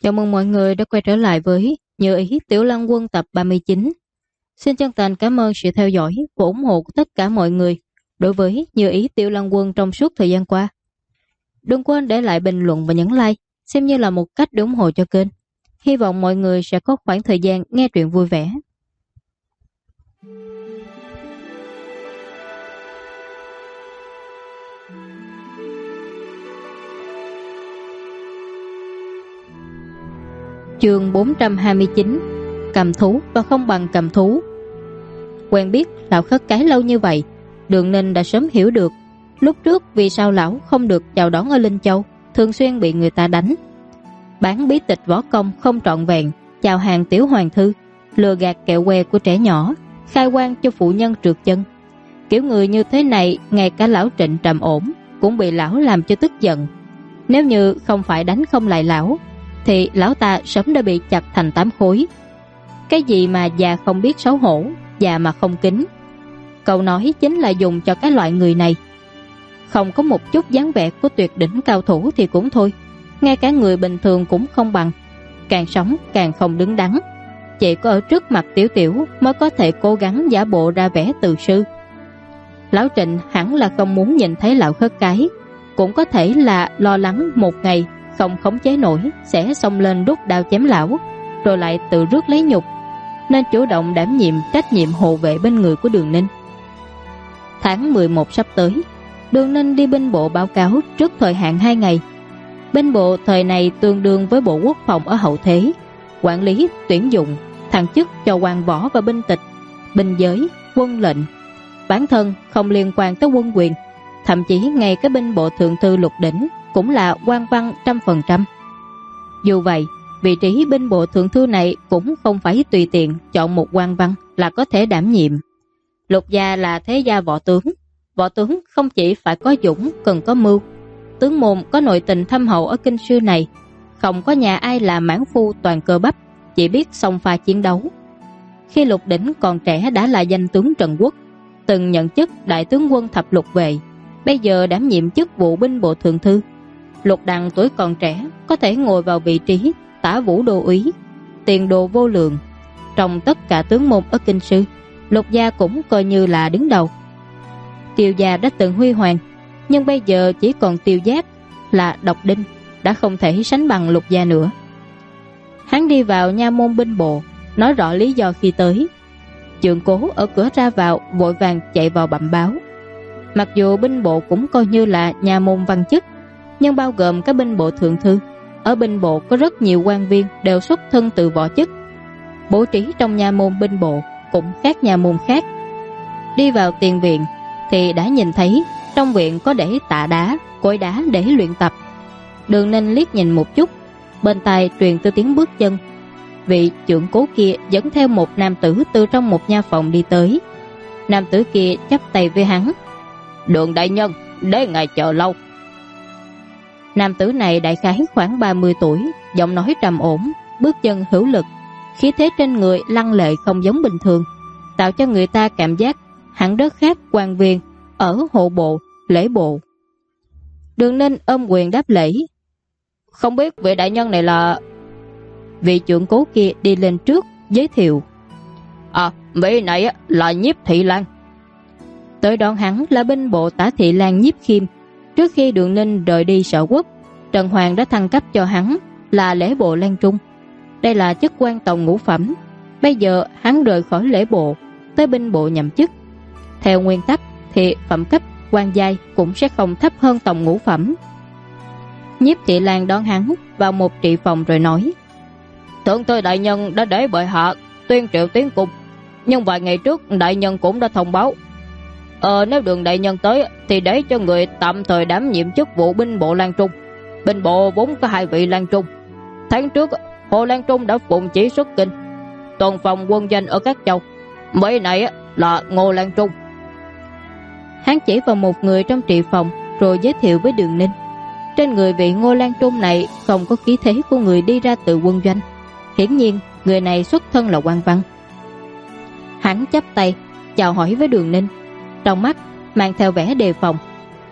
Chào mừng mọi người đã quay trở lại với Như ý Tiểu Lăng Quân tập 39. Xin chân thành cảm ơn sự theo dõi và ủng hộ của tất cả mọi người đối với Như ý Tiểu Lăng Quân trong suốt thời gian qua. Đừng quên để lại bình luận và nhấn like, xem như là một cách để ủng hộ cho kênh. Hy vọng mọi người sẽ có khoảng thời gian nghe truyện vui vẻ. Chương 429. Cầm thú và không bằng cầm thú. Quen biết lão khất cái lâu như vậy, Đường Ninh đã sớm hiểu được lúc trước vì sao lão không được chào đón ở Linh Châu, thường xuyên bị người ta đánh. Bán bí tịch võ công không trọn vẹn, chào hàng tiểu hoàng thư, lừa gạt kẹo que của trẻ nhỏ, khai quan cho phụ nhân trượt chân. Kiểu người như thế này, ngay cả lão Trịnh trầm ổn cũng bị lão làm cho tức giận. Nếu như không phải đánh không lại lão, thì lão ta sớm đã bị chặt thành 8 khối. Cái gì mà già không biết xấu hổ, già mà không kính, câu nói chính là dùng cho cái loại người này. Không có một chút dáng vẻ của tuyệt đỉnh cao thủ thì cũng thôi, ngay cả người bình thường cũng không bằng. Càng sống càng không đứng đắn, chỉ có ở trước mặt Tiểu Tiểu mới có thể cố gắng giả bộ ra vẻ từ sư. Lão Trịnh hẳn là không muốn nhìn thấy lão khất cái, cũng có thể là lo lắng một ngày không khống chế nổi sẽ xông lên đút đao chém lão, rồi lại tự rước lấy nhục, nên chủ động đảm nhiệm trách nhiệm hộ vệ bên người của Đường Ninh. Tháng 11 sắp tới, Đường Ninh đi binh bộ báo cáo trước thời hạn 2 ngày. Binh bộ thời này tương đương với Bộ Quốc phòng ở hậu thế, quản lý, tuyển dụng, thăng chức cho quan võ và binh tịch, binh giới, quân lệnh. Bản thân không liên quan tới quân quyền, thậm chí ngay cái binh bộ thượng thư lục đỉnh cũng là quan văn 100%. Dù vậy, vị trí binh bộ thượng thư này cũng không phải tùy tiện chọn một quan văn là có thể đảm nhiệm. Lục gia là thế gia võ tướng không chỉ phải có dũng, cần có mưu. Tướng môn có nội tình thâm hậu ở kinh sư này, không có nhà ai là mãn phu toàn cơ bắp, chỉ biết xông pha chiến đấu. Khi Lục Đỉnh còn trẻ đã là danh tướng Trần Quốc, từng nhận chức đại tướng quân thập lục vệ, bây giờ đảm nhiệm chức vụ binh bộ thượng thư. Lục Đằng tuổi còn trẻ có thể ngồi vào vị trí tả vũ đô úy, tiền đồ vô lượng. Trong tất cả tướng môn ở kinh sư, Lục gia cũng coi như là đứng đầu. Tiêu gia đã từng huy hoàng, nhưng bây giờ chỉ còn Tiêu Giác là độc đinh, đã không thể sánh bằng Lục gia nữa. Hắn đi vào nha môn binh bộ, nói rõ lý do khi tới. Trượng Cố ở cửa ra vào vội vàng chạy vào bẩm báo. Mặc dù binh bộ cũng coi như là nhà môn văn chức, nhưng bao gồm các binh bộ thượng thư, ở binh bộ có rất nhiều quan viên đều xuất thân từ võ chức. Bố trí trong nhà môn binh bộ cũng khác nhà môn khác. Đi vào tiền viện thì đã nhìn thấy trong viện có để tạ đá, cối đá để luyện tập. Đường Ninh liếc nhìn một chút, bên tai truyền tới tiếng bước chân. Vị trưởng cố kia dẫn theo một nam tử từ trong một nha phòng đi tới. Nam tử kia chắp tay với hắn. Đường đại nhân, để ngài chờ lâu. Nam tử này đại khái khoảng 30 tuổi, giọng nói trầm ổn, bước chân hữu lực, khí thế trên người lăng lệ không giống bình thường, tạo cho người ta cảm giác hẳn rất khác quan viên ở hộ bộ, lễ bộ. Đường Ninh ôm quyền đáp lễ. Không biết vị đại nhân này là... Vị trưởng cố kia đi lên trước giới thiệu. Vị này là Nhiếp Thị Lan. Tới đón hắn là binh bộ tả thị lang Nhiếp Khiêm. Trước khi Đường Ninh rời đi Sở Quốc, Trần Hoàng đã thăng cấp cho hắn là lễ bộ Lan Trung. Đây là chức quan tổng ngũ phẩm. Bây giờ hắn rời khỏi lễ bộ tới binh bộ nhậm chức. Theo nguyên tắc thì phẩm cấp quan giai cũng sẽ không thấp hơn tổng ngũ phẩm. Nhiếp Thị Lan đón hắn vào một trị phòng rồi nói. Thượng thư đại nhân đã để bệ hạ tuyên triệu tiến cung, nhưng vài ngày trước đại nhân cũng đã thông báo, nếu Đường đại nhân tới thì để cho người tạm thời đảm nhiệm chức vụ binh bộ Lan Trung. Binh bộ vốn có 2 vị Lan Trung. Tháng trước Hồ Lan Trung đã phụng chỉ xuất kinh, tuần phòng quân danh ở các châu. Mấy này là Ngô Lan Trung. Hắn chỉ vào một người trong trị phòng rồi giới thiệu với Đường Ninh. Trên người vị Ngô Lan Trung này không có khí thế của người đi ra từ quân doanh. Hiển nhiên người này xuất thân là quan văn. Hắn chắp tay chào hỏi với Đường Ninh, trong mắt mang theo vẻ đề phòng.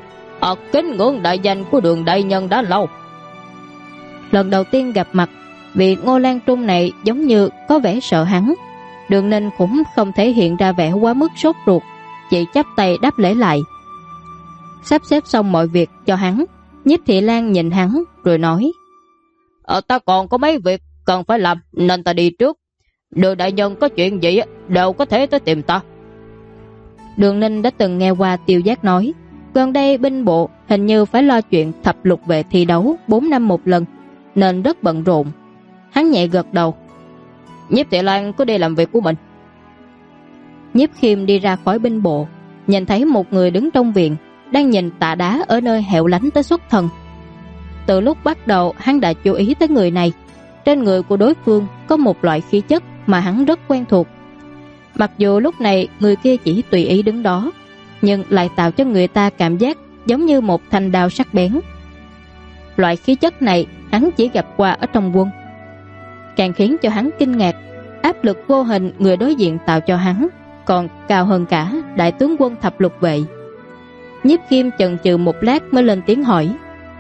Kính ngưỡng đại danh của Đường đại nhân đã lâu. Lần đầu tiên gặp mặt, Vì Ngô Lan Trung này giống như có vẻ sợ hắn. Đường Ninh cũng không thể hiện ra vẻ quá mức sốt ruột, chỉ chắp tay đáp lễ lại. Sắp xếp xong mọi việc cho hắn, Nhiếp Thị Lan nhìn hắn rồi nói: Ta còn có mấy việc cần phải làm nên ta đi trước. Đường đại nhân có chuyện gì đều có thể tới tìm ta. Đường Ninh đã từng nghe qua Tiêu Giác nói gần đây binh bộ hình như phải lo chuyện thập lục vệ thi đấu 4 năm một lần, nên rất bận rộn. Hắn nhẹ gật đầu. Nhiếp Thị Lan cứ đi làm việc của mình. Nhiếp Khiêm đi ra khỏi binh bộ, nhìn thấy một người đứng trong viện đang nhìn Tạ Đá ở nơi hẻo lánh tới xuất thần. Từ lúc bắt đầu hắn đã chú ý tới người này. Trên người của đối phương có một loại khí chất mà hắn rất quen thuộc. Mặc dù lúc này người kia chỉ tùy ý đứng đó, nhưng lại tạo cho người ta cảm giác giống như một thanh đao sắc bén. Loại khí chất này hắn chỉ gặp qua ở trong quân. Càng khiến cho hắn kinh ngạc, áp lực vô hình người đối diện tạo cho hắn còn cao hơn cả đại tướng quân thập lục vệ. Nhiếp Khiêm chần chừ một lát mới lên tiếng hỏi: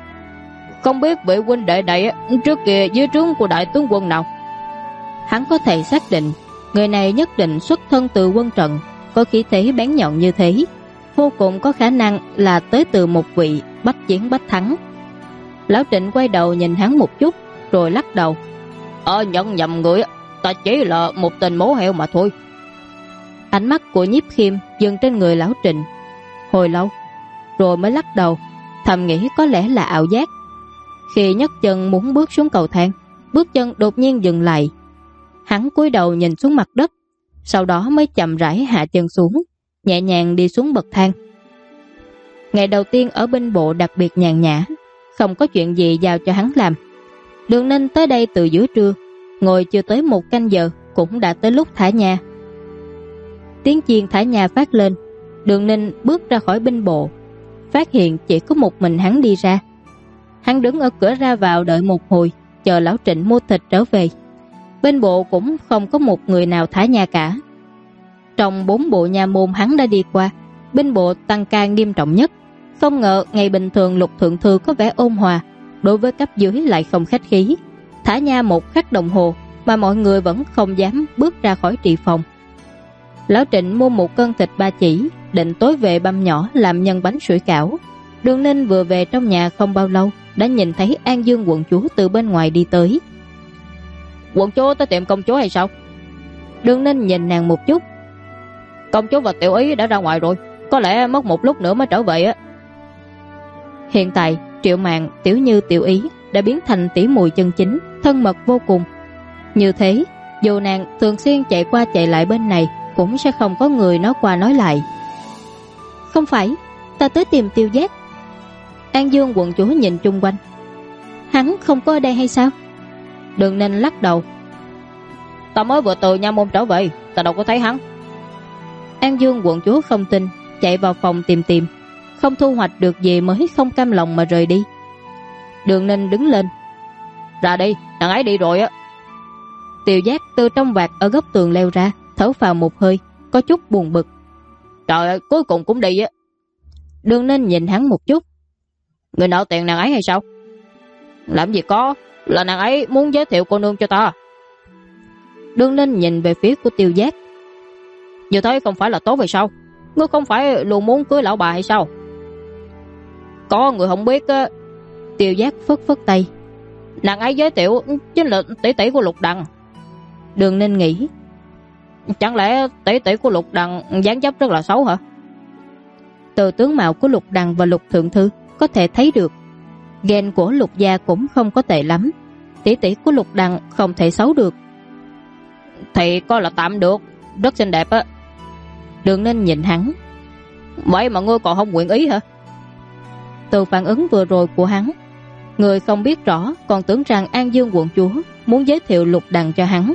Không biết vị huynh đệ này trước kia dưới trướng của đại tướng quân nào? Hắn có thể xác định người này nhất định xuất thân từ quân trận, có khí thế bén nhọn như thế, vô cùng có khả năng là tới từ một vị bách chiến bách thắng. Lão Trịnh quay đầu nhìn hắn một chút rồi lắc đầu: Nhận nhầm người, ta chỉ là một tên mố heo mà thôi. Ánh mắt của Nhiếp Khiêm dừng trên người Lão Trịnh hồi lâu, rồi mới lắc đầu, thầm nghĩ có lẽ là ảo giác. Khi nhấc chân muốn bước xuống cầu thang, bước chân đột nhiên dừng lại. Hắn cúi đầu nhìn xuống mặt đất, sau đó mới chậm rãi hạ chân xuống, nhẹ nhàng đi xuống bậc thang. Ngày đầu tiên ở binh bộ đặc biệt nhàn nhã, không có chuyện gì giao cho hắn làm. Đường Ninh tới đây từ giữa trưa, ngồi chưa tới 1 canh giờ cũng đã tới lúc thả nhà. Tiếng chiên thả nhà phát lên, Đường Ninh bước ra khỏi binh bộ, phát hiện chỉ có một mình hắn đi ra. Hắn đứng ở cửa ra vào đợi một hồi, chờ Lão Trịnh mua thịt trở về. Bên bộ cũng không có một người nào thả nhà cả. Trong 4 bộ nha môn hắn đã đi qua, binh bộ tăng ca nghiêm trọng nhất. Không ngờ ngày bình thường Lục thượng thư có vẻ ôn hòa, đối với cấp dưới lại không khách khí, thả nha 1 khắc đồng hồ mà mọi người vẫn không dám bước ra khỏi trì phòng. Lão Trịnh mua 1 cân thịt 3 chỉ, định tối về băm nhỏ làm nhân bánh sủi cảo. Đường Ninh vừa về trong nhà không bao lâu đã nhìn thấy An Dương quận chúa từ bên ngoài đi tới. Quận chúa tới tiệm công chúa hay sao? Đường Ninh nhìn nàng một chút. Công chúa và tiểu ý đã ra ngoài rồi, có lẽ mất một lúc nữa mới trở về á. Hiện tại Triệu Mạn, Tiểu Như, Tiểu Ý đã biến thành tỉ muội chân chính, thân mật vô cùng. Như thế, dù nàng thường xuyên chạy qua chạy lại bên này cũng sẽ không có người nói qua nói lại. Không phải, ta tới tìm Tiêu Giác. An Dương quận chúa nhìn chung quanh. Hắn không có ở đây hay sao? Đường Ninh lắc đầu. Ta mới vừa từ nha môn trở về, ta đâu có thấy hắn. An Dương quận chúa không tin, chạy vào phòng tìm, không thu hoạch được gì mới không cam lòng mà rời đi. Đường Ninh đứng lên. Ra đi, thằng ấy đi rồi á. Tiêu Giác từ trong vạt ở góc tường leo ra, thở phào một hơi, có chút buồn bực. Trời ơi, cuối cùng cũng đi á. Đường Ninh nhìn hắn một chút. Người nợ tiền nàng ấy hay sao? Làm gì có, là nàng ấy muốn giới thiệu cô nương cho ta. Đường Ninh nhìn về phía của Tiêu Giác. Như thế không phải là tốt hay sao? Ngươi không phải luôn muốn cưới lão bà hay sao? Có người không biết á. Tiêu Giác phất phất tay. Nàng ấy giới thiệu chính là tỷ tỷ của Lục Đằng. Đường Ninh nghĩ, chẳng lẽ tỷ tỷ của Lục Đằng dáng dấp rất là xấu hả? Từ tướng mạo của Lục Đằng và Lục thượng thư có thể thấy được gen của Lục gia cũng không có tệ lắm. Tỷ tỷ của Lục Đằng không thể xấu được. Thì coi là tạm được, rất xinh đẹp á. Đường Ninh nhìn hắn. Vậy mà ngươi còn không nguyện ý hả? Từ phản ứng vừa rồi của hắn, người không biết rõ còn tưởng rằng An Dương quận chúa muốn giới thiệu Lục Đằng cho hắn.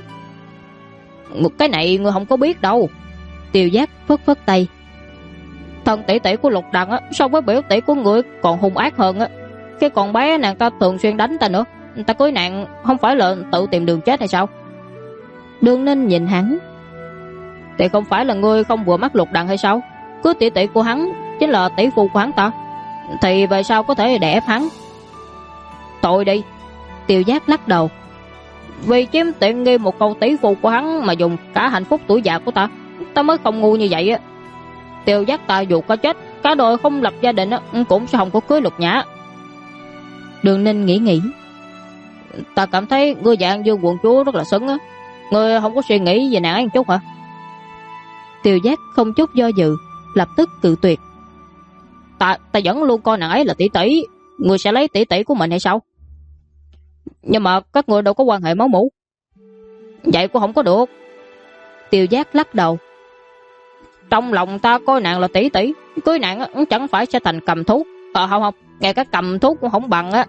Cái này ngươi không có biết đâu. Tiêu Giác phất phất tay. Thân tỷ tỷ của Lục Đằng á, so với biểu tỷ của người còn hung ác hơn á. Cái con bé nàng ta thường xuyên đánh ta nữa. Ta cưới nàng không phải là tự tìm đường chết hay sao? Đường Ninh nhìn hắn. Thì không phải là ngươi không vừa mắt Lục Đằng hay sao? Cứ tỷ tỷ của hắn chính là tỷ phu của hắn ta, thì về sao có thể đè ép hắn? Tội đi. Tiêu Giác lắc đầu. Vì chiếm tiện nghi một câu tỷ phu của hắn mà dùng cả hạnh phúc tuổi già của ta mới không ngu như vậy á. Tiêu Giác ta dù có chết, cả đời không lập gia đình cũng sẽ không có cưới Lục Nhã. Đường Ninh nghĩ. Ta cảm thấy ngươi và An Dương quận chúa rất là xứng á. Ngươi không có suy nghĩ về nàng ấy một chút hả? Tiêu Giác không chút do dự, lập tức cự tuyệt. Ta vẫn luôn coi nàng ấy là tỷ tỷ. Ngươi sẽ lấy tỷ tỷ của mình hay sao? Nhưng mà các ngươi đâu có quan hệ máu mủ. Vậy cũng không có được. Tiêu Giác lắc đầu. Trong lòng ta coi nàng là tỷ tỷ, cưới nàng chẳng phải sẽ thành cầm thú. Không, ngay cả cầm thú cũng không bằng á.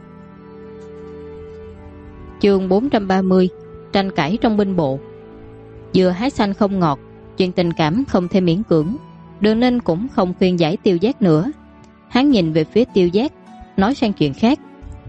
Chương 430, tranh cãi trong binh bộ. Dừa hái xanh không ngọt, chuyện tình cảm không thể miễn cưỡng. Đường Ninh cũng không khuyên giải Tiêu Giác nữa. Hắn nhìn về phía Tiêu Giác, nói sang chuyện khác.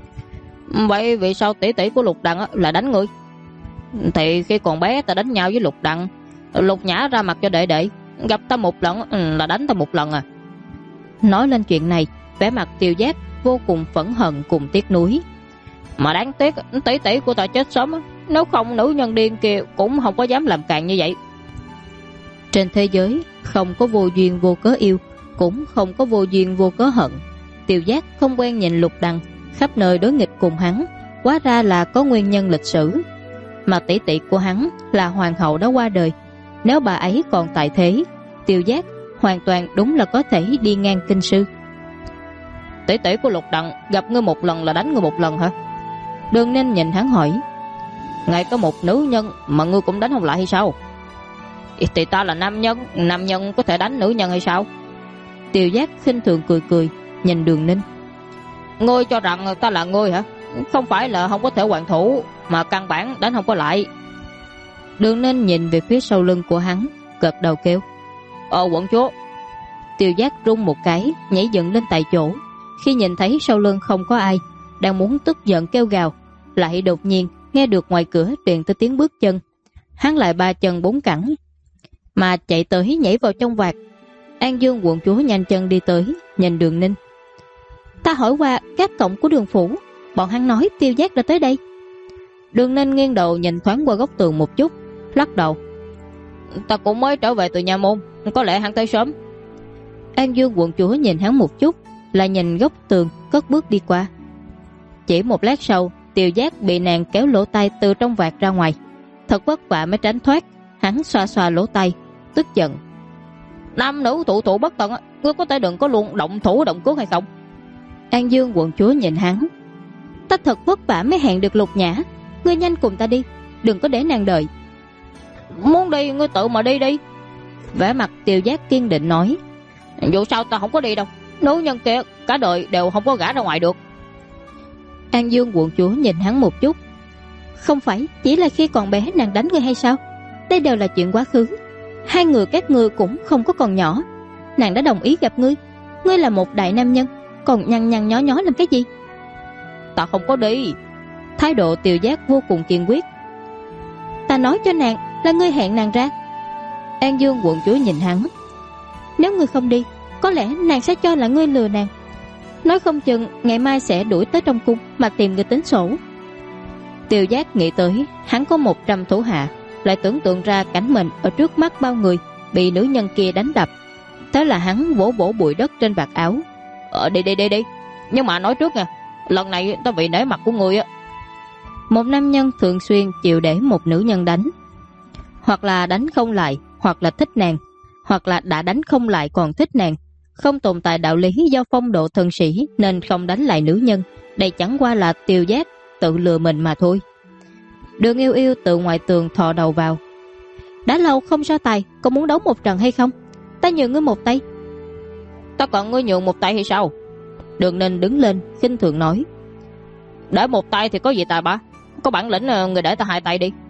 Vậy vì sao tỷ tỷ của Lục Đằng là đánh ngươi? Thì khi còn bé ta đánh nhau với Lục Đằng, Lục Nhã ra mặt cho đệ đệ, gặp ta một lần là đánh ta một lần à. Nói lên chuyện này, vẻ mặt Tiêu Giác vô cùng phẫn hận cùng tiếc nuối. Mà đáng tiếc tỷ tỷ của ta chết sớm, nếu không nữ nhân điên kia cũng không có dám làm càn như vậy. Trên thế giới không có vô duyên vô cớ yêu, cũng không có vô duyên vô cớ hận. Tiêu Giác không quen nhìn Lục Đằng, khắp nơi đối nghịch cùng hắn, hóa ra là có nguyên nhân lịch sử. Mà tỷ tỷ của hắn là hoàng hậu đã qua đời, nếu bà ấy còn tại thế, Tiêu Giác hoàn toàn đúng là có thể đi ngang kinh sư. Tỷ tỷ của Lục Đằng gặp ngươi một lần là đánh ngươi một lần hả? Đường Ninh nhìn hắn hỏi. Ngay có một nữ nhân mà ngươi cũng đánh không lại hay sao? Thì ta là nam nhân có thể đánh nữ nhân hay sao? Tiêu Giác khinh thường cười, nhìn Đường Ninh. Ngươi cho rằng ta là ngươi hả? Không phải là không có thể hoàn thủ, mà căn bản đánh không có lại. Đường Ninh nhìn về phía sau lưng của hắn, gật đầu kêu. Quận chúa. Tiêu Giác rung một cái, nhảy dựng lên tại chỗ. Khi nhìn thấy sau lưng không có ai, đang muốn tức giận kêu gào, lại đột nhiên nghe được ngoài cửa truyền tới tiếng bước chân. Hắn lại ba chân bốn cẳng mà chạy tới nhảy vào trong vạt. An Dương quận chúa nhanh chân đi tới, nhìn Đường Ninh. Ta hỏi qua các cổng của Đường phủ, bọn hắn nói Tiêu Giác đã tới đây. Đường Ninh nghiêng đầu nhìn thoáng qua góc tường một chút, lắc đầu. Ta cũng mới trở về từ nhà môn, có lẽ hắn tới sớm. An Dương quận chúa nhìn hắn một chút, lại nhìn góc tường, cất bước đi qua. Chỉ một lát sau, Tiêu Giác bị nàng kéo lỗ tai từ trong vạt ra ngoài. Thật vất vả mới tránh thoát. Hắn xoa xoa lỗ tai, tức giận. Nam nữ tụ bất tận, ngươi có thể đừng có luôn động thủ động cước hay không? An Dương quận chúa nhìn hắn. Ta thật vất vả mới hẹn được Lục Nhã, ngươi nhanh cùng ta đi, đừng có để nàng đợi. Muốn đi ngươi tự mà đi đi. Vẻ mặt Tiêu Giác kiên định nói. Dù sao ta không có đi đâu, nữ nhân kia cả đời đều không có gả ra ngoài được. An Dương quận chúa nhìn hắn một chút. Không phải chỉ là khi còn bé nàng đánh ngươi hay sao? Đây đều là chuyện quá khứ. Hai người các ngươi cũng không có còn nhỏ. Nàng đã đồng ý gặp ngươi. Ngươi là một đại nam nhân, còn nhăn nhăn nhó nhó làm cái gì? Ta không có đi. Thái độ Tiêu Giác vô cùng kiên quyết. Ta nói cho nàng là ngươi hẹn nàng ra. An Dương quận chúa nhìn hắn. Nếu ngươi không đi, có lẽ nàng sẽ cho là ngươi lừa nàng. Nói không chừng ngày mai sẽ đuổi tới trong cung mà tìm người tính sổ. Tiêu Giác nghĩ tới hắn có 100 thủ hạ, lại tưởng tượng ra cảnh mình ở trước mắt bao người bị nữ nhân kia đánh đập. Thế là hắn vỗ vỗ bụi đất trên vạt áo. Đi. Nhưng mà nói trước nha, lần này ta vì nể mặt của người á. Một nam nhân thường xuyên chịu để một nữ nhân đánh. Hoặc là đánh không lại, hoặc là thích nàng, hoặc là đã đánh không lại còn thích nàng. Không tồn tại đạo lý do phong độ thần sĩ nên không đánh lại nữ nhân. Đây chẳng qua là Tiêu Giác tự lừa mình mà thôi. Đường Yêu Yêu từ ngoài tường thò đầu vào. Đã lâu không so tài, có muốn đấu một trận hay không? Ta nhường ngươi một tay. Ta còn ngươi nhường một tay hay sao? Đường Ninh đứng lên khinh thường nói. Để một tay thì có gì tài ba, có bản lĩnh người để ta hai tay đi.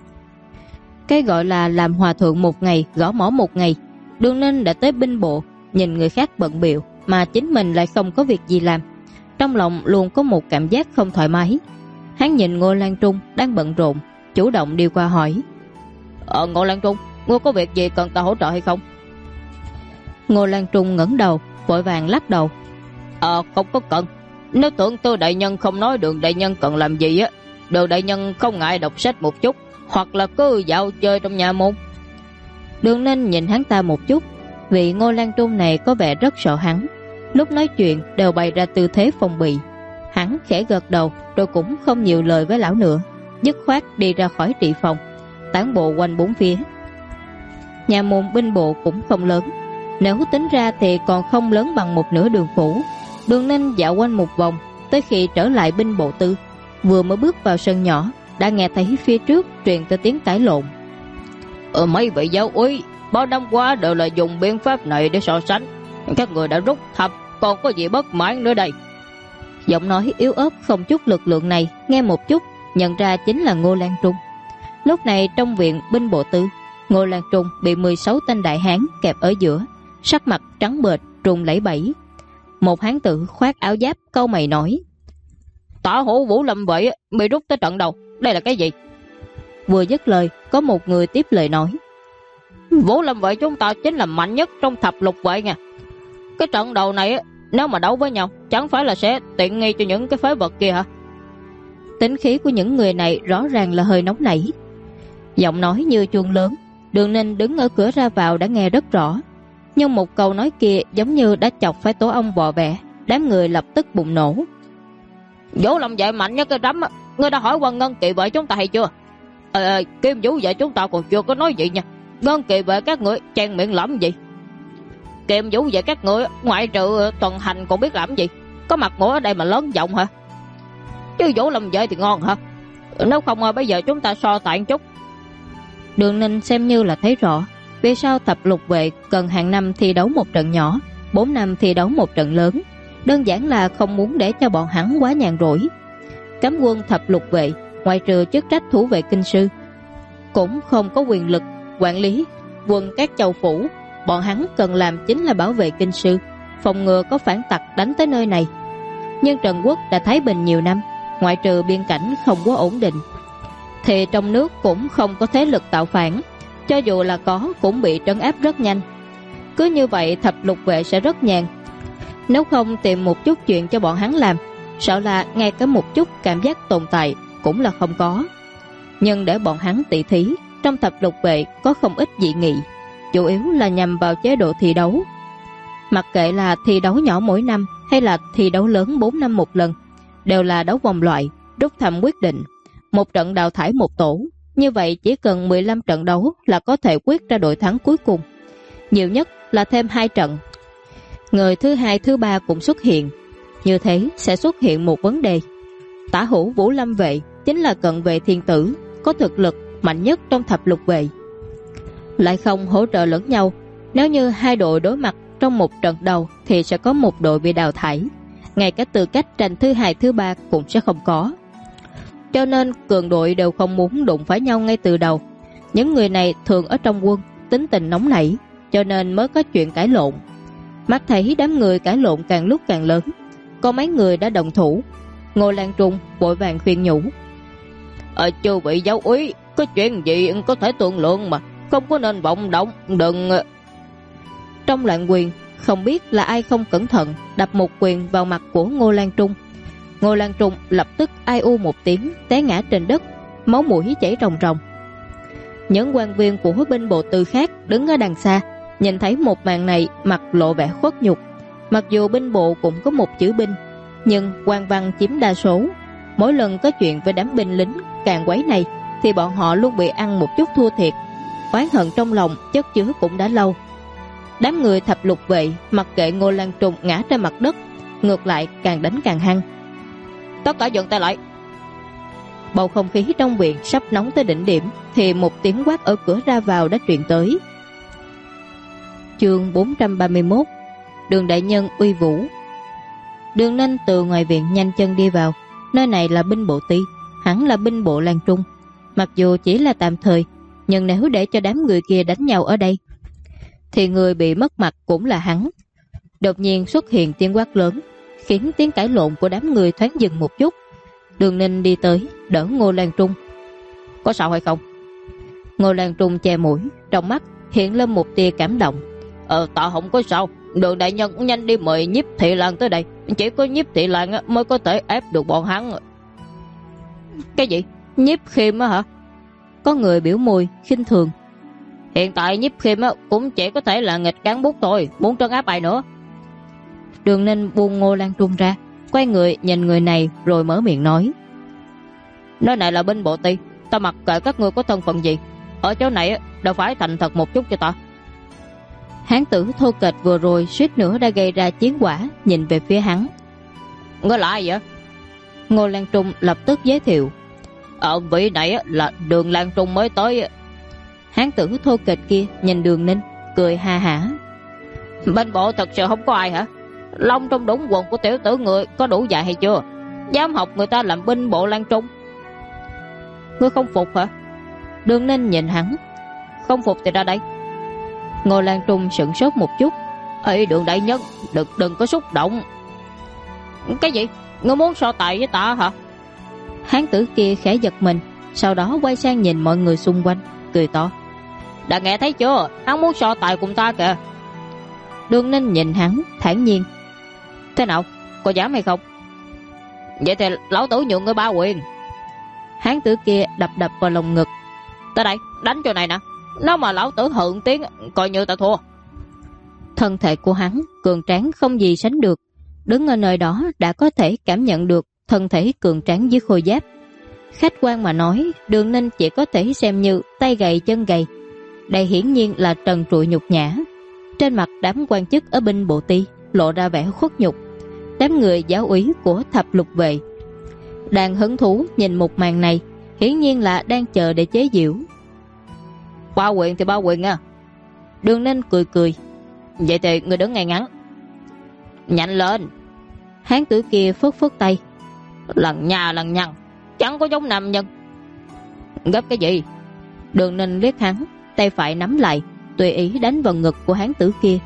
Cái gọi là làm hòa thượng một ngày, gõ mõ một ngày. Đường Ninh đã tới binh bộ, nhìn người khác bận bịu mà chính mình lại không có việc gì làm, trong lòng luôn có một cảm giác không thoải mái. Hắn nhìn Ngô Lan Trung đang bận rộn, chủ động đi qua hỏi. Ngô Lan Trung, ngươi có việc gì cần ta hỗ trợ hay không? Ngô Lan Trung ngẩng đầu, vội vàng lắc đầu. Không có cần. Nếu tưởng Tư đại nhân không nói Đường đại nhân cần làm gì á, Đường đại nhân không ngại đọc sách một chút, hoặc là cứ dạo chơi trong nhà môn. Đường Ninh nhìn hắn ta một chút. Vị Ngô Lan Trung này có vẻ rất sợ hắn, lúc nói chuyện đều bày ra tư thế phòng bị. Hắn khẽ gật đầu rồi cũng không nhiều lời với lão nữa, dứt khoát đi ra khỏi trị phòng, tản bộ quanh bốn phía. Nhà môn binh bộ cũng không lớn, nếu tính ra thì còn không lớn bằng một nửa đường phủ. Đường Ninh dạo quanh một vòng, tới khi trở lại binh bộ tư, vừa mới bước vào sân nhỏ đã nghe thấy phía trước truyền tới tiếng cãi lộn. Mấy vị giáo úy bao năm qua đều là dùng biện pháp này để so sánh, các người đã rút thập, còn có gì bất mãn nữa đây? Giọng nói yếu ớt không chút lực lượng này nghe một chút nhận ra chính là Ngô Lan Trung. Lúc này trong viện binh bộ tư, Ngô Lan Trung bị 16 tên đại hán kẹp ở giữa, sắc mặt trắng bệch, run lẩy bẩy. Một hán tử khoác áo giáp cau mày nói: Tả hữu Vũ Lâm Vệ bị rút tới trận đầu, đây là cái gì? Vừa dứt lời, có một người tiếp lời nói: Vũ Lâm Vệ chúng ta chính là mạnh nhất trong thập lục vệ nha. Cái trận đầu này nếu mà đấu với nhau, chẳng phải là sẽ tiện nghi cho những cái phế vật kia hả? Tính khí của những người này rõ ràng là hơi nóng nảy. Giọng nói như chuông lớn, Đường Ninh đứng ở cửa ra vào đã nghe rất rõ, nhưng một câu nói kia giống như đã chọc phải tổ ong vò vẽ. Đám người lập tức bùng nổ. Vũ Lâm Vệ mạnh nhất cái rắm, ngươi đã hỏi qua Ngân Kỳ Vệ chúng ta hay chưa? Kim Vũ Vệ chúng ta còn chưa có nói gì nha. Ngân Kỳ Vệ các người chen miệng làm gì? Kim Vũ Vệ các người ngoại trừ tuần hành còn biết làm gì? Có mặt mũi ở đây mà lớn giọng hả? Chứ Vũ Lâm Vệ thì ngon hả? Nếu không bây giờ chúng ta so tài chút. Đường Ninh xem như là thấy rõ vì sao thập lục vệ cần hàng năm thi đấu một trận nhỏ, 4 năm thi đấu một trận lớn. Đơn giản là không muốn để cho bọn hắn quá nhàn rỗi. Cấm quân thập lục vệ ngoại trừ chức trách thủ vệ kinh sư, cũng không có quyền lực quản lý quân các châu phủ. Bọn hắn cần làm chính là bảo vệ kinh sư, phòng ngừa có phản tặc đánh tới nơi này. Nhưng Trần Quốc đã thái bình nhiều năm, ngoại trừ biên cảnh không có ổn định, thì trong nước cũng không có thế lực tạo phản. Cho dù là có cũng bị trấn áp rất nhanh. Cứ như vậy thập lục vệ sẽ rất nhàn. Nếu không tìm một chút chuyện cho bọn hắn làm, sợ là ngay cả một chút cảm giác tồn tại cũng là không có. Nhưng để bọn hắn tỉ thí, trong thập lục vệ có không ít dị nghị, chủ yếu là nhằm vào chế độ thi đấu. Mặc kệ là thi đấu nhỏ mỗi năm hay là thi đấu lớn 4 năm một lần, đều là đấu vòng loại, rút thăm quyết định, một trận đào thải một tổ. Như vậy chỉ cần 15 trận đấu là có thể quyết ra đội thắng cuối cùng. Nhiều nhất là thêm 2 trận, người thứ hai thứ ba cũng xuất hiện. Như thế sẽ xuất hiện một vấn đề: tả hữu Vũ Lâm Vệ chính là cận vệ thiên tử, có thực lực mạnh nhất trong thập lục vệ, lại không hỗ trợ lẫn nhau. Nếu như hai đội đối mặt trong một trận đầu thì sẽ có một đội bị đào thải, ngay cả tư cách tranh thứ hai thứ ba cũng sẽ không có. Cho nên cường đội đều không muốn đụng phải nhau ngay từ đầu. Những người này thường ở trong quân, tính tình nóng nảy, cho nên mới có chuyện cãi lộn. Mắt thấy đám người cãi lộn càng lúc càng lớn, có mấy người đã động thủ. Ngô Lan Trung vội vàng khuyên nhủ: Chư vị giáo úy, có chuyện gì có thể thương lượng mà, không có nên vọng động, đừng... Trong loạn quyền, không biết là ai không cẩn thận đập một quyền vào mặt của Ngô Lan Trung. Ngô Lan Trung lập tức ai u một tiếng té ngã trên đất, máu mũi chảy ròng ròng. Những quan viên của binh bộ tư khác đứng ở đằng xa nhìn thấy một màn này, mặt lộ vẻ khuất nhục. Mặc dù binh bộ cũng có một chữ binh, nhưng quan văn chiếm đa số. Mỗi lần có chuyện với đám binh lính càn quấy này thì bọn họ luôn bị ăn một chút thua thiệt, oán hận trong lòng chất chứa cũng đã lâu. Đám người thập lục vệ mặc kệ Ngô Lan Trung ngã trên mặt đất, ngược lại càng đánh càng hăng. Tất cả dừng tay lại. Bầu không khí trong viện sắp nóng tới đỉnh điểm thì một tiếng quát ở cửa ra vào đã truyền tới. Chương 431: Đường đại nhân uy vũ. Đường Ninh từ ngoài viện nhanh chân đi vào. Nơi này là binh bộ ty, hẳn là binh bộ Lan Trung. Mặc dù chỉ là tạm thời, nhưng nếu để cho đám người kia đánh nhau ở đây thì người bị mất mặt cũng là hắn. Đột nhiên xuất hiện tiếng quát lớn, khiến tiếng cãi lộn của đám người thoáng dừng một chút. Đường Ninh đi tới đỡ Ngô Lan Trung. Có sao hay không? Ngô Lan Trung che mũi, trong mắt hiện lên một tia cảm động. Ta không có sao. Đường đại nhân nhanh đi mời Nhiếp Thị Lan tới đây. Chỉ có Nhiếp Thị Lan mới có thể ép được bọn hắn. Cái gì? Nhiếp Khiêm á hả? Có người biểu môi khinh thường. Hiện tại Nhiếp Khiêm á cũng chỉ có thể là nghịch cán bút thôi, muốn trấn áp ai nữa. Đường Ninh buông Ngô Lan Trung ra, quay người nhìn người này rồi mở miệng nói. Nơi này là binh bộ ty, ta mặc kệ các ngươi có thân phận gì, ở chỗ này đâu phải thành thật một chút cho ta. Hán tử thô kệch vừa rồi suýt nữa đã gây ra chiến quả, nhìn về phía hắn. Ngươi là ai vậy? Ngô Lan Trung lập tức giới thiệu. Vị này là Đường Lan Trung mới tới. Hán tử thô kệch kia nhìn Đường Ninh cười ha hả. Bên bộ thật sự không có ai hả? Lông trong đũng quần của tiểu tử người có đủ dài hay chưa? Dám học người ta làm binh bộ Lan Trung. Ngươi không phục hả? Đường Ninh nhìn hắn. Không phục thì ra đây. Ngô Lan Trung sửng sốt một chút. Ê Đường đại nhân, đừng có xúc động. Cái gì? Ngươi muốn so tài với ta hả? Hán tử kia khẽ giật mình, sau đó quay sang nhìn mọi người xung quanh, cười to. Đã nghe thấy chưa? Hắn muốn so tài cùng ta kìa. Đường Ninh nhìn hắn thản nhiên. Thế nào? Có dám hay không? Vậy thì lão tử nhượng ngươi 3 quyền. Hán tử kia đập vào lồng ngực. Tới đây, đánh chỗ này nè. Nếu mà lão tử hượng tiếng, coi như ta thua. Thân thể của hắn cường tráng không gì sánh được. Đứng ở nơi đó đã có thể cảm nhận được thân thể cường tráng dưới khôi giáp. Khách quan mà nói, Đường Ninh chỉ có thể xem như tay gầy chân gầy. Đây hiển nhiên là trần trụi nhục nhã. Trên mặt đám quan chức ở binh bộ ty lộ ra vẻ khuất nhục. Đám người giáo úy của thập lục vệ đang hứng thú nhìn một màn này, hiển nhiên là đang chờ để chế giễu. 3 quyền thì 3 quyền nha. Đường Ninh cười cười. Vậy thì người đứng ngay ngắn. Nhanh lên. Hán tử kia phất phất tay. Lần nhằn, chẳng có giống nam nhân. Gấp cái gì? Đường Ninh liếc hắn, tay phải nắm lại, tùy ý đánh vào ngực của hán tử kia.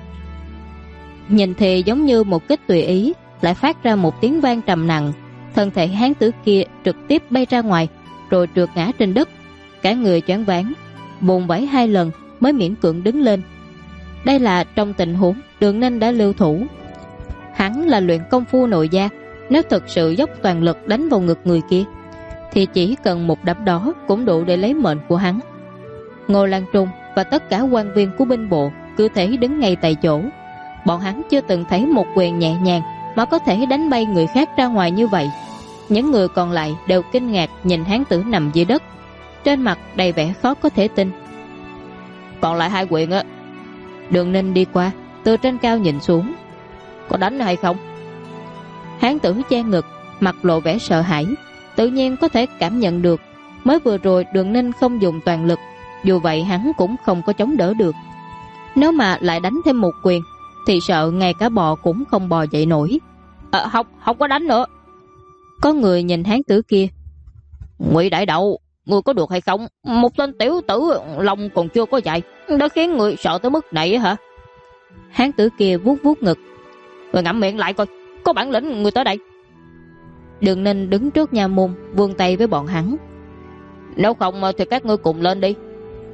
Nhìn thì giống như một kích tùy ý, lại phát ra một tiếng vang trầm nặng. Thân thể hán tử kia trực tiếp bay ra ngoài, rồi trượt ngã trên đất. Cả người choáng váng, bồn vẫy 2 lần mới miễn cưỡng đứng lên. Đây là trong tình huống Đường Ninh đã lưu thủ. Hắn là luyện công phu nội gia, nếu thực sự dốc toàn lực đánh vào ngực người kia thì chỉ cần một đấm đó cũng đủ để lấy mệnh của hắn. Ngô Lan Trung và tất cả quan viên của binh bộ cứ thế đứng ngay tại chỗ. Bọn hắn chưa từng thấy một quyền nhẹ nhàng mà có thể đánh bay người khác ra ngoài như vậy. Những người còn lại đều kinh ngạc nhìn hán tử nằm dưới đất, trên mặt đầy vẻ khó có thể tin. Còn lại 2 quyền á. Đường Ninh đi qua, từ trên cao nhìn xuống. Có đánh hay không? Hán tử che ngực, mặt lộ vẻ sợ hãi. Tự nhiên có thể cảm nhận được mới vừa rồi Đường Ninh không dùng toàn lực, dù vậy hắn cũng không có chống đỡ được. Nếu mà lại đánh thêm 1 quyền thì sợ ngay cả bò cũng không bò dậy nổi. Không có đánh nữa. Có người nhìn hán tử kia. Ngụy đại đậu, người có được hay không? Một tên tiểu tử lòng còn chưa có dài đã khiến người sợ tới mức này hả? Hán tử kia vuốt vuốt ngực. Rồi ngậm miệng lại coi, có bản lĩnh người tới đây. Đường Ninh đứng trước nha môn vươn tay với bọn hắn. Nếu không thì các ngươi cùng lên đi.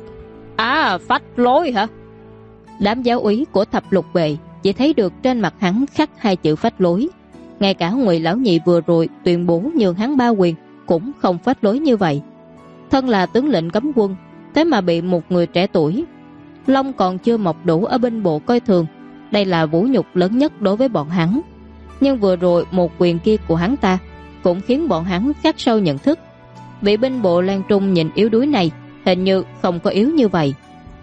Phách lối hả? Đám giáo úy của thập lục vệ chỉ thấy được trên mặt hắn khắc 2 chữ phách lối. Ngay cả Ngụy lão nhị vừa rồi tuyên bố nhường hắn 3 quyền cũng không phách lối như vậy. Thân là tướng lĩnh cấm quân, thế mà bị một người trẻ tuổi, lông còn chưa mọc đủ ở binh bộ coi thường. Đây là vũ nhục lớn nhất đối với bọn hắn. Nhưng vừa rồi một quyền kia của hắn ta cũng khiến bọn hắn khắc sâu nhận thức. Vị binh bộ Lan Trung nhìn yếu đuối này hình như không có yếu như vậy.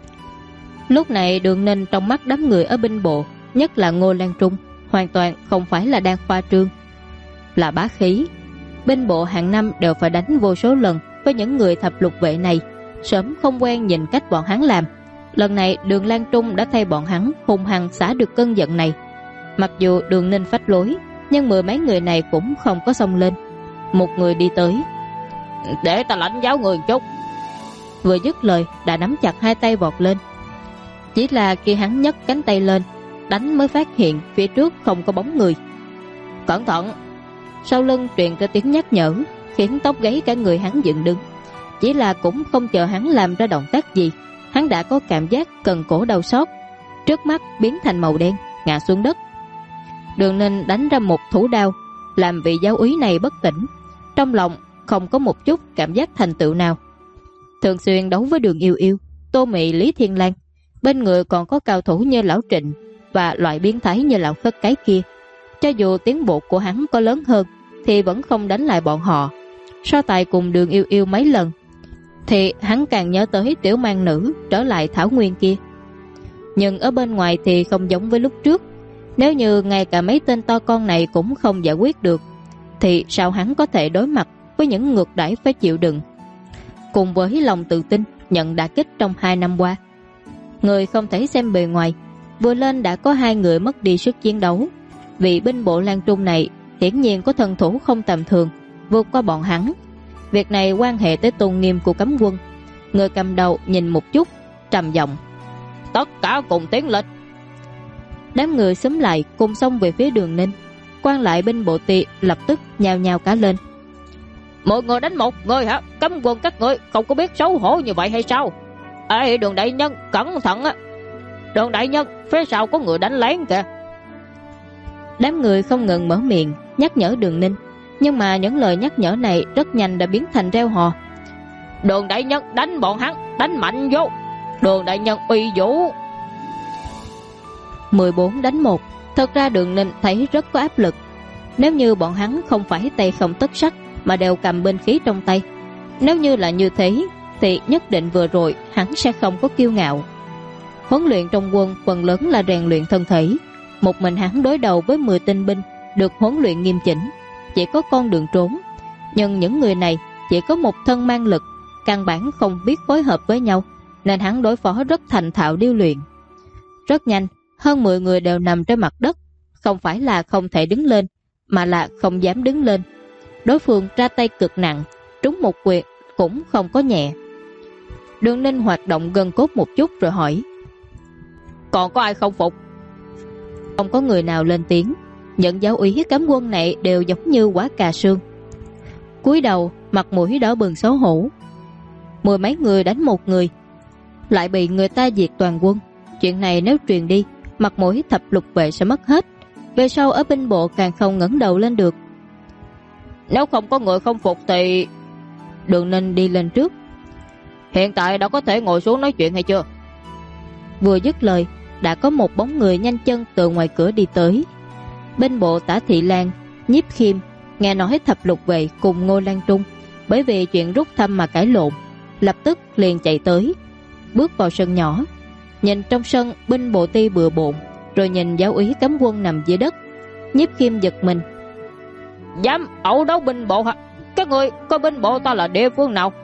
Lúc này Đường Ninh trong mắt đám người ở binh bộ, nhất là Ngô Lan Trung, hoàn toàn không phải là đang khoa trương, là bá khí. Binh bộ hàng năm đều phải đánh vô số lần với những người thập lục vệ này, sớm không quen nhìn cách bọn hắn làm. Lần này Đường Lan Trung đã thay bọn hắn hung hăng xả được cơn giận này. Mặc dù Đường Ninh phách lối, nhưng 10 mấy người này cũng không có xông lên. Một người đi tới. Để ta lãnh giáo người chút. Vừa dứt lời đã nắm chặt 2 tay vọt lên. Chỉ là khi hắn nhấc cánh tay lên đánh mới phát hiện phía trước không có bóng người. Cẩn thận. Sau lưng truyền ra tiếng nhắc nhở, khiến tóc gáy cả người hắn dựng đứng. Chỉ là cũng không chờ hắn làm ra động tác gì, hắn đã có cảm giác cần cổ đau xót, trước mắt biến thành màu đen, ngã xuống đất. Đường Ninh đánh ra một thủ đao, làm vị giáo úy này bất tỉnh. Trong lòng không có một chút cảm giác thành tựu nào. Thường xuyên đấu với Đường Yêu Yêu, Tô Mị, Lý Thiên Lang, bên người còn có cao thủ như lão Trịnh và loại biến thái như lão Khất Cái kia. Cho dù tiến bộ của hắn có lớn hơn thì vẫn không đánh lại bọn họ. So tài cùng Đường Yêu Yêu mấy lần thì hắn càng nhớ tới tiểu mang nữ trở lại Thảo Nguyên kia. Nhưng ở bên ngoài thì không giống với lúc trước. Nếu như ngay cả mấy tên to con này cũng không giải quyết được thì sao hắn có thể đối mặt với những ngược đãi phải chịu đựng. Cùng với lòng tự tin nhận đả kích trong 2 năm qua, người không thể xem bề ngoài, vừa lên đã có 2 người mất đi sức chiến đấu. Vị binh bộ Lan Trung này hiển nhiên có thân thủ không tầm thường, vượt qua bọn hắn. Việc này quan hệ tới tôn nghiêm của cấm quân. Người cầm đầu nhìn một chút, trầm giọng: tất cả cùng tiến lên. Đám người xúm lại cùng xông về phía Đường Ninh. Quan lại binh bộ Ti lập tức nhào nhào cả lên: mọi người đánh một người hả? Cấm quân các ngươi không có biết xấu hổ như vậy hay sao? Ê, Đường đại nhân cẩn thận á! Đường đại nhân, phía sau có người đánh lén kìa! Đám người không ngừng mở miệng nhắc nhở Đường Ninh, nhưng mà những lời nhắc nhở này rất nhanh đã biến thành reo hò: Đường đại nhân đánh bọn hắn, đánh mạnh vô! Đường đại nhân uy vũ! 14 đánh 1. Thật ra Đường Ninh thấy rất có áp lực. Nếu như bọn hắn không phải tay không tất sắt mà đều cầm binh khí trong tay, nếu như là như thế thì nhất định vừa rồi hắn sẽ không có kiêu ngạo. Huấn luyện trong quân phần lớn là rèn luyện thân thể. Một mình hắn đối đầu với 10 tinh binh được huấn luyện nghiêm chỉnh, chỉ có con đường trốn. Nhưng những người này chỉ có một thân mang lực, căn bản không biết phối hợp với nhau, nên hắn đối phó rất thành thạo điêu luyện. Rất nhanh, hơn 10 người đều nằm trên mặt đất, không phải là không thể đứng lên, mà là không dám đứng lên. Đối phương ra tay cực nặng, trúng một quyền cũng không có nhẹ. Đường Ninh hoạt động gân cốt một chút rồi hỏi: còn có ai không phục? Không có người nào lên tiếng. Những giáo úy cấm quân này đều giống như quả cà sương, cúi đầu mặt mũi đỏ bừng xấu hổ. 10 mấy người đánh một người, lại bị người ta diệt toàn quân. Chuyện này nếu truyền đi, mặt mũi thập lục vệ sẽ mất hết. Về sau ở binh bộ càng không ngẩng đầu lên được. Nếu không có người không phục thì... Đường Ninh đi lên trước: hiện tại đã có thể ngồi xuống nói chuyện hay chưa? Vừa dứt lời, đã có một bóng người nhanh chân từ ngoài cửa đi tới. Binh bộ Tả Thị Lan, Nhiếp Khiêm nghe nói thập lục vệ cùng Ngô Lan Trung bởi vì chuyện rút thăm mà cãi lộn, lập tức liền chạy tới, bước vào sân nhỏ. Nhìn trong sân binh bộ Ti bừa bộn, rồi nhìn giáo úy cấm quân nằm dưới đất. Nhiếp Khiêm giật mình: dám ẩu đấu binh bộ hả? Các người coi binh bộ ta là địa phương nào?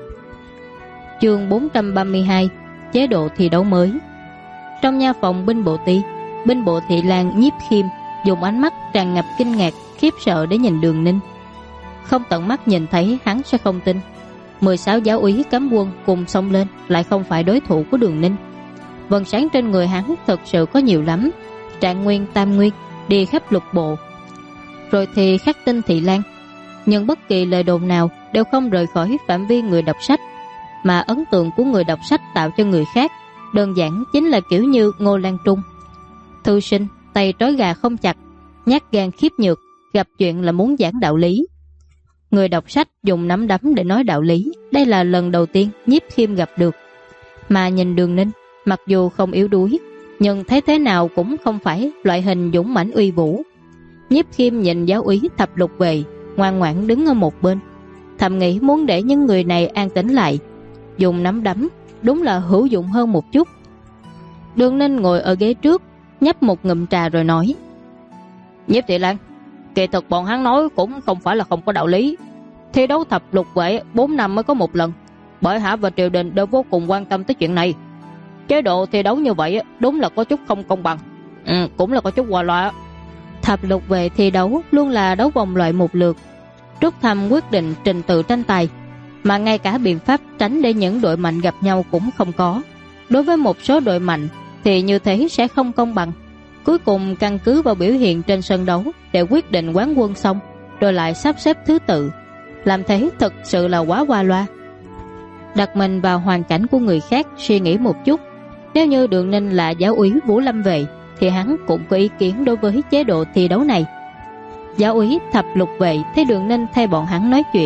Chương 432: chế độ thi đấu mới. Trong nha phòng binh bộ Ti, binh bộ Thị Lan Nhiếp Khiêm dùng ánh mắt tràn ngập kinh ngạc, khiếp sợ để nhìn Đường Ninh. Không tận mắt nhìn thấy hắn sẽ không tin. 16 giáo úy cấm quân cùng xông lên lại không phải đối thủ của Đường Ninh. Vầng sáng trên người hắn thật sự có nhiều lắm, Trạng Nguyên, Tam Nguyên đi khắp lục bộ, rồi thì khắc tinh Thị Lan. Nhưng bất kỳ lời đồn nào đều không rời khỏi phạm vi người đọc sách, mà ấn tượng của người đọc sách tạo cho người khác đơn giản chính là kiểu như Ngô Lan Trung, thư sinh, tay trói gà không chặt, nhát gan khiếp nhược, gặp chuyện là muốn giảng đạo lý. Người đọc sách dùng nắm đấm để nói đạo lý, đây là lần đầu tiên Nhiếp Khiêm gặp được. Mà nhìn Đường Ninh, mặc dù không yếu đuối, nhưng thấy thế nào cũng không phải loại hình dũng mãnh uy vũ. Nhiếp Khiêm nhìn giáo úy thập lục vệ ngoan ngoãn đứng ở một bên, thầm nghĩ muốn để những người này an tĩnh lại, dùng nắm đấm đúng là hữu dụng hơn một chút. Đường Ninh ngồi ở ghế trước, nhấp một ngụm trà rồi nói: Nhiếp Thị Lan, kỳ thực bọn hắn nói cũng không phải là không có đạo lý. Thi đấu thập lục vệ 4 năm mới có một lần, bởi Hạ và triều đình đều vô cùng quan tâm tới chuyện này. Chế độ thi đấu như vậy đúng là có chút không công bằng, cũng là có chút hòa loạn. Thập lục vệ thi đấu luôn là đấu vòng loại một lượt, rút thăm quyết định trình tự tranh tài, mà ngay cả biện pháp tránh để những đội mạnh gặp nhau cũng không có. Đối với một số đội mạnh thì như thế sẽ không công bằng. Cuối cùng căn cứ vào biểu hiện trên sân đấu để quyết định quán quân xong, rồi lại sắp xếp thứ tự. Làm thế thực sự là quá qua loa. Đặt mình vào hoàn cảnh của người khác suy nghĩ một chút, nếu như Đường Ninh là giáo úy Vũ Lâm vệ thì hắn cũng có ý kiến đối với chế độ thi đấu này. Giáo úy thập lục vệ thấy Đường Ninh thay bọn hắn nói chuyện,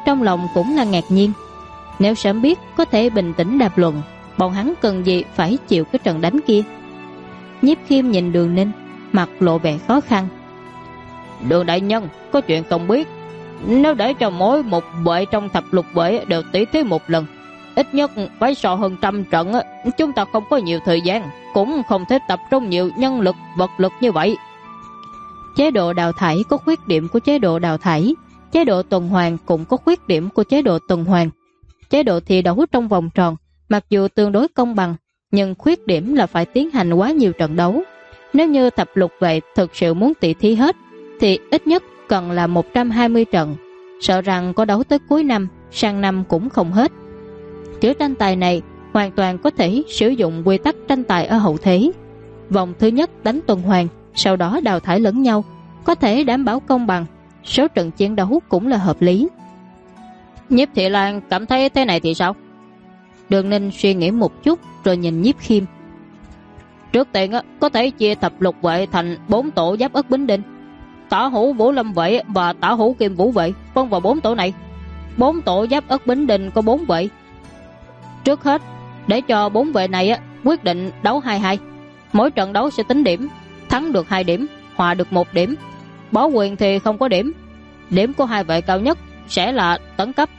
trong lòng cũng là ngạc nhiên. Nếu sớm biết có thể bình tĩnh đàm luận, bọn hắn cần gì phải chịu cái trận đánh kia. Nhiếp Khiêm nhìn Đường Ninh, mặt lộ vẻ khó khăn. Đường đại nhân, có chuyện không biết. Nếu để cho mỗi một vệ trong thập lục vệ đều tỷ thí một lần, ít nhất phải so hơn 100 trận, chúng ta không có nhiều thời gian, cũng không thể tập trung nhiều nhân lực, vật lực như vậy. Chế độ đào thải có khuyết điểm của chế độ đào thải, chế độ tuần hoàn cũng có khuyết điểm của chế độ tuần hoàn. Chế độ thi đấu trong vòng tròn, mặc dù tương đối công bằng, nhưng khuyết điểm là phải tiến hành quá nhiều trận đấu. Nếu như thập lục vệ thực sự muốn tỷ thí hết, thì ít nhất cần là 120 trận. Sợ rằng có đấu tới cuối năm, sang năm cũng không hết. Kiểu tranh tài này hoàn toàn có thể sử dụng quy tắc tranh tài ở hậu thế. Vòng thứ nhất đánh tuần hoàn, sau đó đào thải lẫn nhau, có thể đảm bảo công bằng. Số trận chiến đấu cũng là hợp lý. Nhiếp Thị Lan cảm thấy thế này thì sao? Đường Ninh suy nghĩ một chút rồi nhìn Nhiếp Khiêm. Trước tiên có thể chia thập lục vệ thành 4 tổ giáp ất bính đinh. Tả hữu Vũ Lâm vệ và tả hữu Kim Vũ vệ phân vào 4 tổ này. 4 tổ giáp ất bính đinh có 4 vệ. Trước hết, để cho 4 vệ này quyết định đấu 2-2. Mỗi trận đấu sẽ tính điểm, thắng được 2 điểm, hòa được 1 điểm. Bỏ quyền thì không có điểm. Điểm của 2 vệ cao nhất sẽ là tấn cấp.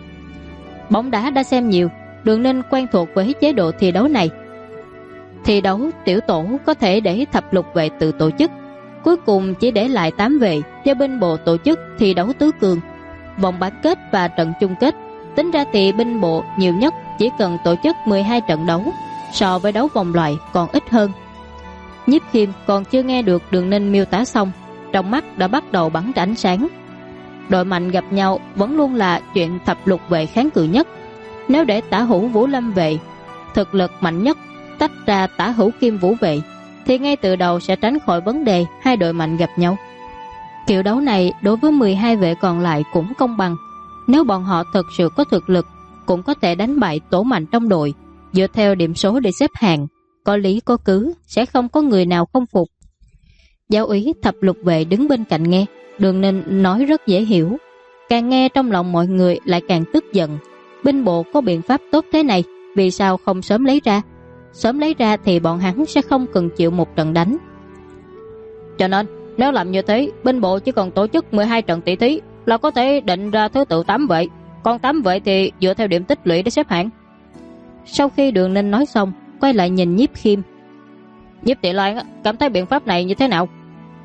Bóng đá đã xem nhiều, Đường Ninh quen thuộc với chế độ thi đấu này. Thi đấu tiểu tổ có thể để thập lục vệ tự tổ chức, cuối cùng chỉ để lại 8 vệ do binh bộ tổ chức thi đấu tứ cường. Vòng bán kết và trận chung kết, tính ra thì binh bộ nhiều nhất chỉ cần tổ chức 12 trận đấu, so với đấu vòng loại còn ít hơn. Nhiếp Khiêm còn chưa nghe được Đường Ninh miêu tả xong, trong mắt đã bắt đầu bắn ra ánh sáng. Đội mạnh gặp nhau vẫn luôn là chuyện thập lục vệ kháng cự nhất. Nếu để tả hữu Vũ Lâm vệ thực lực mạnh nhất tách ra tả hữu Kim Vũ vệ, thì ngay từ đầu sẽ tránh khỏi vấn đề hai đội mạnh gặp nhau. Kiểu đấu này đối với 12 vệ còn lại cũng công bằng. Nếu bọn họ thực sự có thực lực, cũng có thể đánh bại tổ mạnh trong đội. Dựa theo điểm số để xếp hạng, có lý có cứ, sẽ không có người nào không phục. Giáo úy thập lục vệ đứng bên cạnh nghe, Đường Ninh nói rất dễ hiểu. Càng nghe trong lòng mọi người lại càng tức giận. Binh bộ có biện pháp tốt thế này, vì sao không sớm lấy ra? Sớm lấy ra thì bọn hắn sẽ không cần chịu một trận đánh. Cho nên nếu làm như thế, binh bộ chỉ cần tổ chức 12 trận tỷ thí là có thể định ra thứ tự 8 vệ. Còn 8 vệ thì dựa theo điểm tích lũy để xếp hạng. Sau khi Đường Ninh nói xong, quay lại nhìn Nhiếp Khiêm. Nhiếp Thị Lan cảm thấy biện pháp này như thế nào?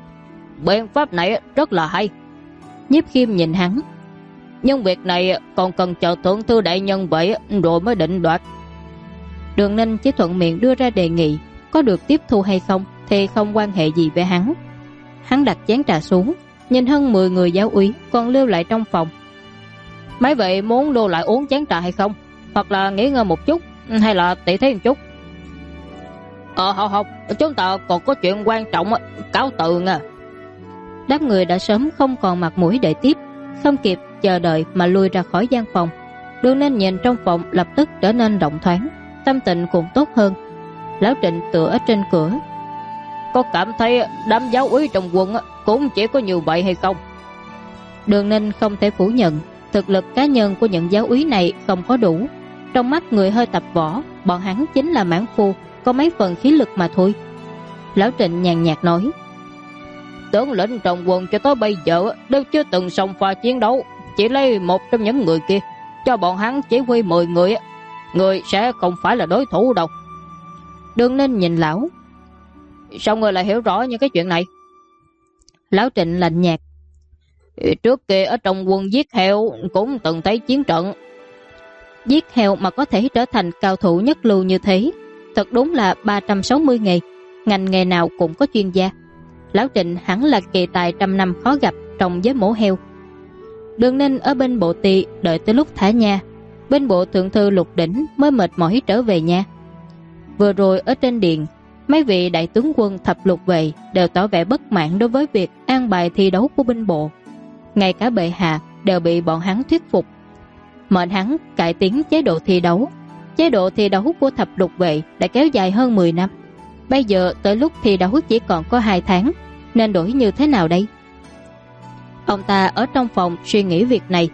Biện pháp này rất là hay. Nhiếp Khiêm nhìn hắn. Nhưng việc này còn cần chờ thượng thư đại nhân vậy rồi mới định đoạt. Đường Ninh chỉ thuận miệng đưa ra đề nghị, có được tiếp thu hay không thì không quan hệ gì với hắn. Hắn đặt chén trà xuống, nhìn hơn 10 người giáo úy còn lưu lại trong phòng. Mấy vị muốn lưu lại uống chén trà hay không? Hoặc là nghỉ ngơi một chút, hay là tỉ thí một chút? Không, chúng ta còn có chuyện quan trọng, cáo từ nha. Đám người đã sớm không còn mặt mũi để tiếp, không kịp chờ đợi mà lui ra khỏi gian phòng. Đường Ninh nhìn trong phòng lập tức trở nên rộng thoáng, tâm tình cũng tốt hơn. Lão Trịnh tựa ở trên cửa. Có cảm thấy đám giáo úy trong quân cũng chỉ có nhiều vậy hay không? Đường Ninh không thể phủ nhận, thực lực cá nhân của những giáo úy này không có đủ. Trong mắt người hơi tập võ, bọn hắn chính là mãn phu, có mấy phần khí lực mà thôi. Lão Trịnh nhàn nhạt nói. Tướng lĩnh trong quân cho tới bây giờ đều chưa từng xông pha chiến đấu, chỉ lấy một trong những người kia, cho bọn hắn chỉ huy 10 người, người sẽ không phải là đối thủ đâu. Đường Ninh nhìn lão. Sao người lại hiểu rõ những cái chuyện này? Lão Trịnh lạnh nhạt. Trước kia ở trong quân giết heo cũng từng thấy chiến trận. Giết heo mà có thể trở thành cao thủ nhất lưu như thế, thật đúng là 360 nghề, ngành nghề nào cũng có chuyên gia. Lão Trịnh hẳn là kỳ tài trăm năm khó gặp trong giới mổ heo. Đường Ninh ở bên bộ ty đợi tới lúc thả nha, bên bộ thượng thư Lục Đỉnh mới mệt mỏi trở về nhà. Vừa rồi ở trên điện, mấy vị đại tướng quân thập lục vệ đều tỏ vẻ bất mãn đối với việc an bài thi đấu của binh bộ. Ngay cả bệ hạ đều bị bọn hắn thuyết phục, mệnh hắn cải tiến chế độ thi đấu. Chế độ thi đấu của thập lục vệ đã kéo dài hơn 10 năm. Bây giờ tới lúc thi đấu chỉ còn có 2 tháng, nên đổi như thế nào đây? Ông ta ở trong phòng suy nghĩ việc này.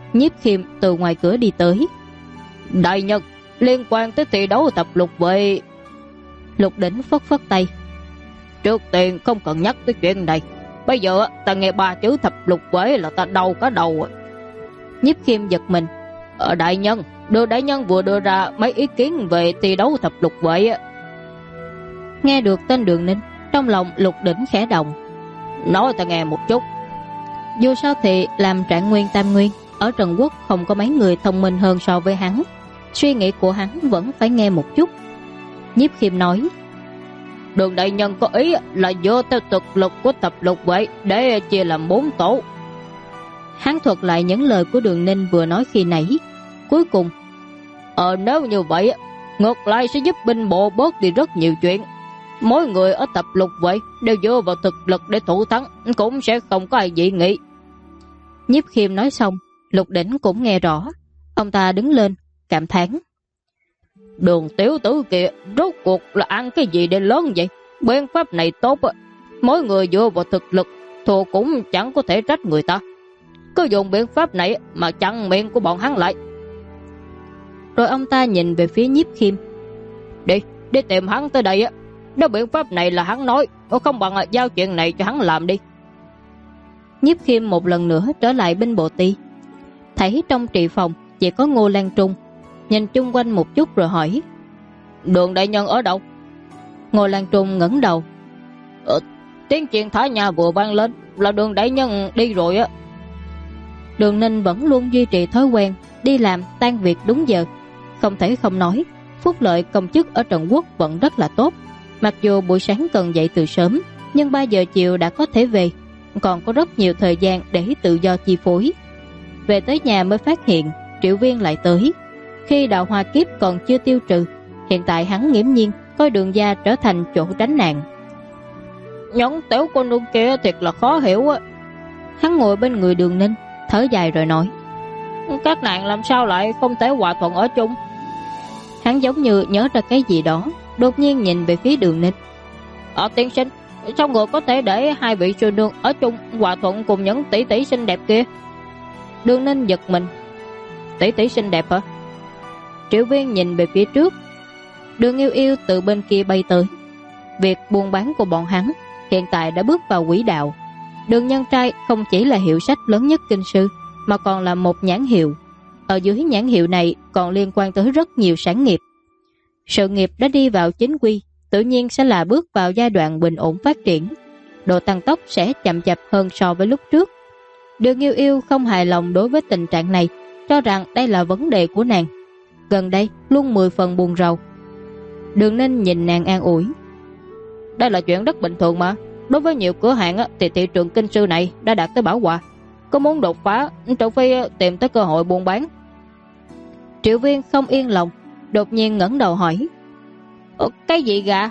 Nhiếp Khiêm từ ngoài cửa đi tới. Đại nhân, liên quan tới thi đấu tập lục vệ. Lục Đỉnh phất phất tay. Trước tiên không cần nhắc tới chuyện này. Bây giờ ta nghe 3 chữ thập lục vệ là ta đau cả đầu. Nhiếp Khiêm giật mình. Đại nhân, đại nhân vừa đưa ra mấy ý kiến về thi đấu thập lục vệ. Nghe được tên Đường Ninh, trong lòng Lục Đỉnh khẽ động. Nói ta nghe một chút. Dù sao thì làm Trạng Nguyên Tam Nguyên, ở Trần Quốc không có mấy người thông minh hơn so với hắn. Suy nghĩ của hắn vẫn phải nghe một chút. Nhiếp Khiêm nói. Đường đại nhân có ý là dựa theo thực lực của thập lục vệ để chia làm 4 tổ. Hắn thuật lại những lời của Đường Ninh vừa nói khi nãy. Cuối cùng, nếu như vậy, ngược lại sẽ giúp binh bộ bớt đi rất nhiều chuyện. Mỗi người ở tập lục vệ đều dựa vào thực lực để thủ thắng, cũng sẽ không có ai dị nghị. Nhiếp Khiêm nói xong, Lục Đỉnh cũng nghe rõ. Ông ta đứng lên, cảm thán. Đường tiểu tử kia rốt cuộc là ăn cái gì để lớn vậy? Biện pháp này tốt, mỗi người dựa vào thực lực, thua cũng chẳng có thể trách người ta. Cứ dùng biện pháp này mà chặn miệng của bọn hắn lại. Rồi ông ta nhìn về phía Nhiếp Khiêm. Đi tìm hắn tới đây. Nếu biện pháp này là hắn nói, không bằng giao chuyện này cho hắn làm đi. Nhiếp Khiêm một lần nữa trở lại binh bộ ty. Thấy trong trị phòng chỉ có Ngô Lan Trung. Nhìn chung quanh một chút rồi hỏi. Đường đại nhân ở đâu? Ngô Lan Trung ngẩng đầu. Tiếng chuyện thả nhà vừa vang lên, là Đường đại nhân đi rồi á. Đường Ninh vẫn luôn duy trì thói quen đi làm tan việc đúng giờ. Không thể không nói, phúc lợi công chức ở Trần Quốc vẫn rất là tốt. Mặc dù buổi sáng cần dậy từ sớm, nhưng 3 giờ chiều đã có thể về, còn có rất nhiều thời gian để tự do chi phối. Về tới nhà mới phát hiện Triệu Viên lại tới. Khi đạo hoa kiếp còn chưa tiêu trừ, hiện tại hắn nghiễm nhiên coi Đường gia trở thành chỗ tránh nạn. Nhẫn tiểu cô nương kia thiệt là khó hiểu á. Hắn ngồi bên người Đường Ninh, thở dài rồi nói. Các nàng làm sao lại không thể hòa thuận ở chung? Hắn giống như nhớ ra cái gì đó, đột nhiên nhìn về phía Đường Ninh. Tiên sinh, sao người có thể để 2 vị sư nương ở chung hòa thuận cùng những tỷ tỷ xinh đẹp kia? Đường Ninh giật mình. Tỷ tỷ xinh đẹp hả? Triệu Viên nhìn về phía trước. Đường Yêu Yêu từ bên kia bay tới. Việc buôn bán của bọn hắn hiện tại đã bước vào quỹ đạo. Đường Nhân Trai không chỉ là hiệu sách lớn nhất kinh sư, mà còn là một nhãn hiệu. Ở dưới nhãn hiệu này còn liên quan tới rất nhiều sản nghiệp. Sự nghiệp đã đi vào chính quy, tự nhiên sẽ là bước vào giai đoạn bình ổn phát triển. Độ tăng tốc sẽ chậm chạp hơn so với lúc trước. Đường Yêu Yêu không hài lòng đối với tình trạng này, cho rằng đây là vấn đề của nàng. Gần đây luôn 10 phần buồn rầu. Đường Ninh nhìn nàng an ủi. Đây là chuyện rất bình thường mà. Đối với nhiều cửa hàng thì thị trường kinh sư này đã đạt tới bảo hòa. Có muốn đột phá, trừ phi tìm tới cơ hội buôn bán. Triệu Viên không yên lòng, đột nhiên ngẩng đầu hỏi. Cái gì gà?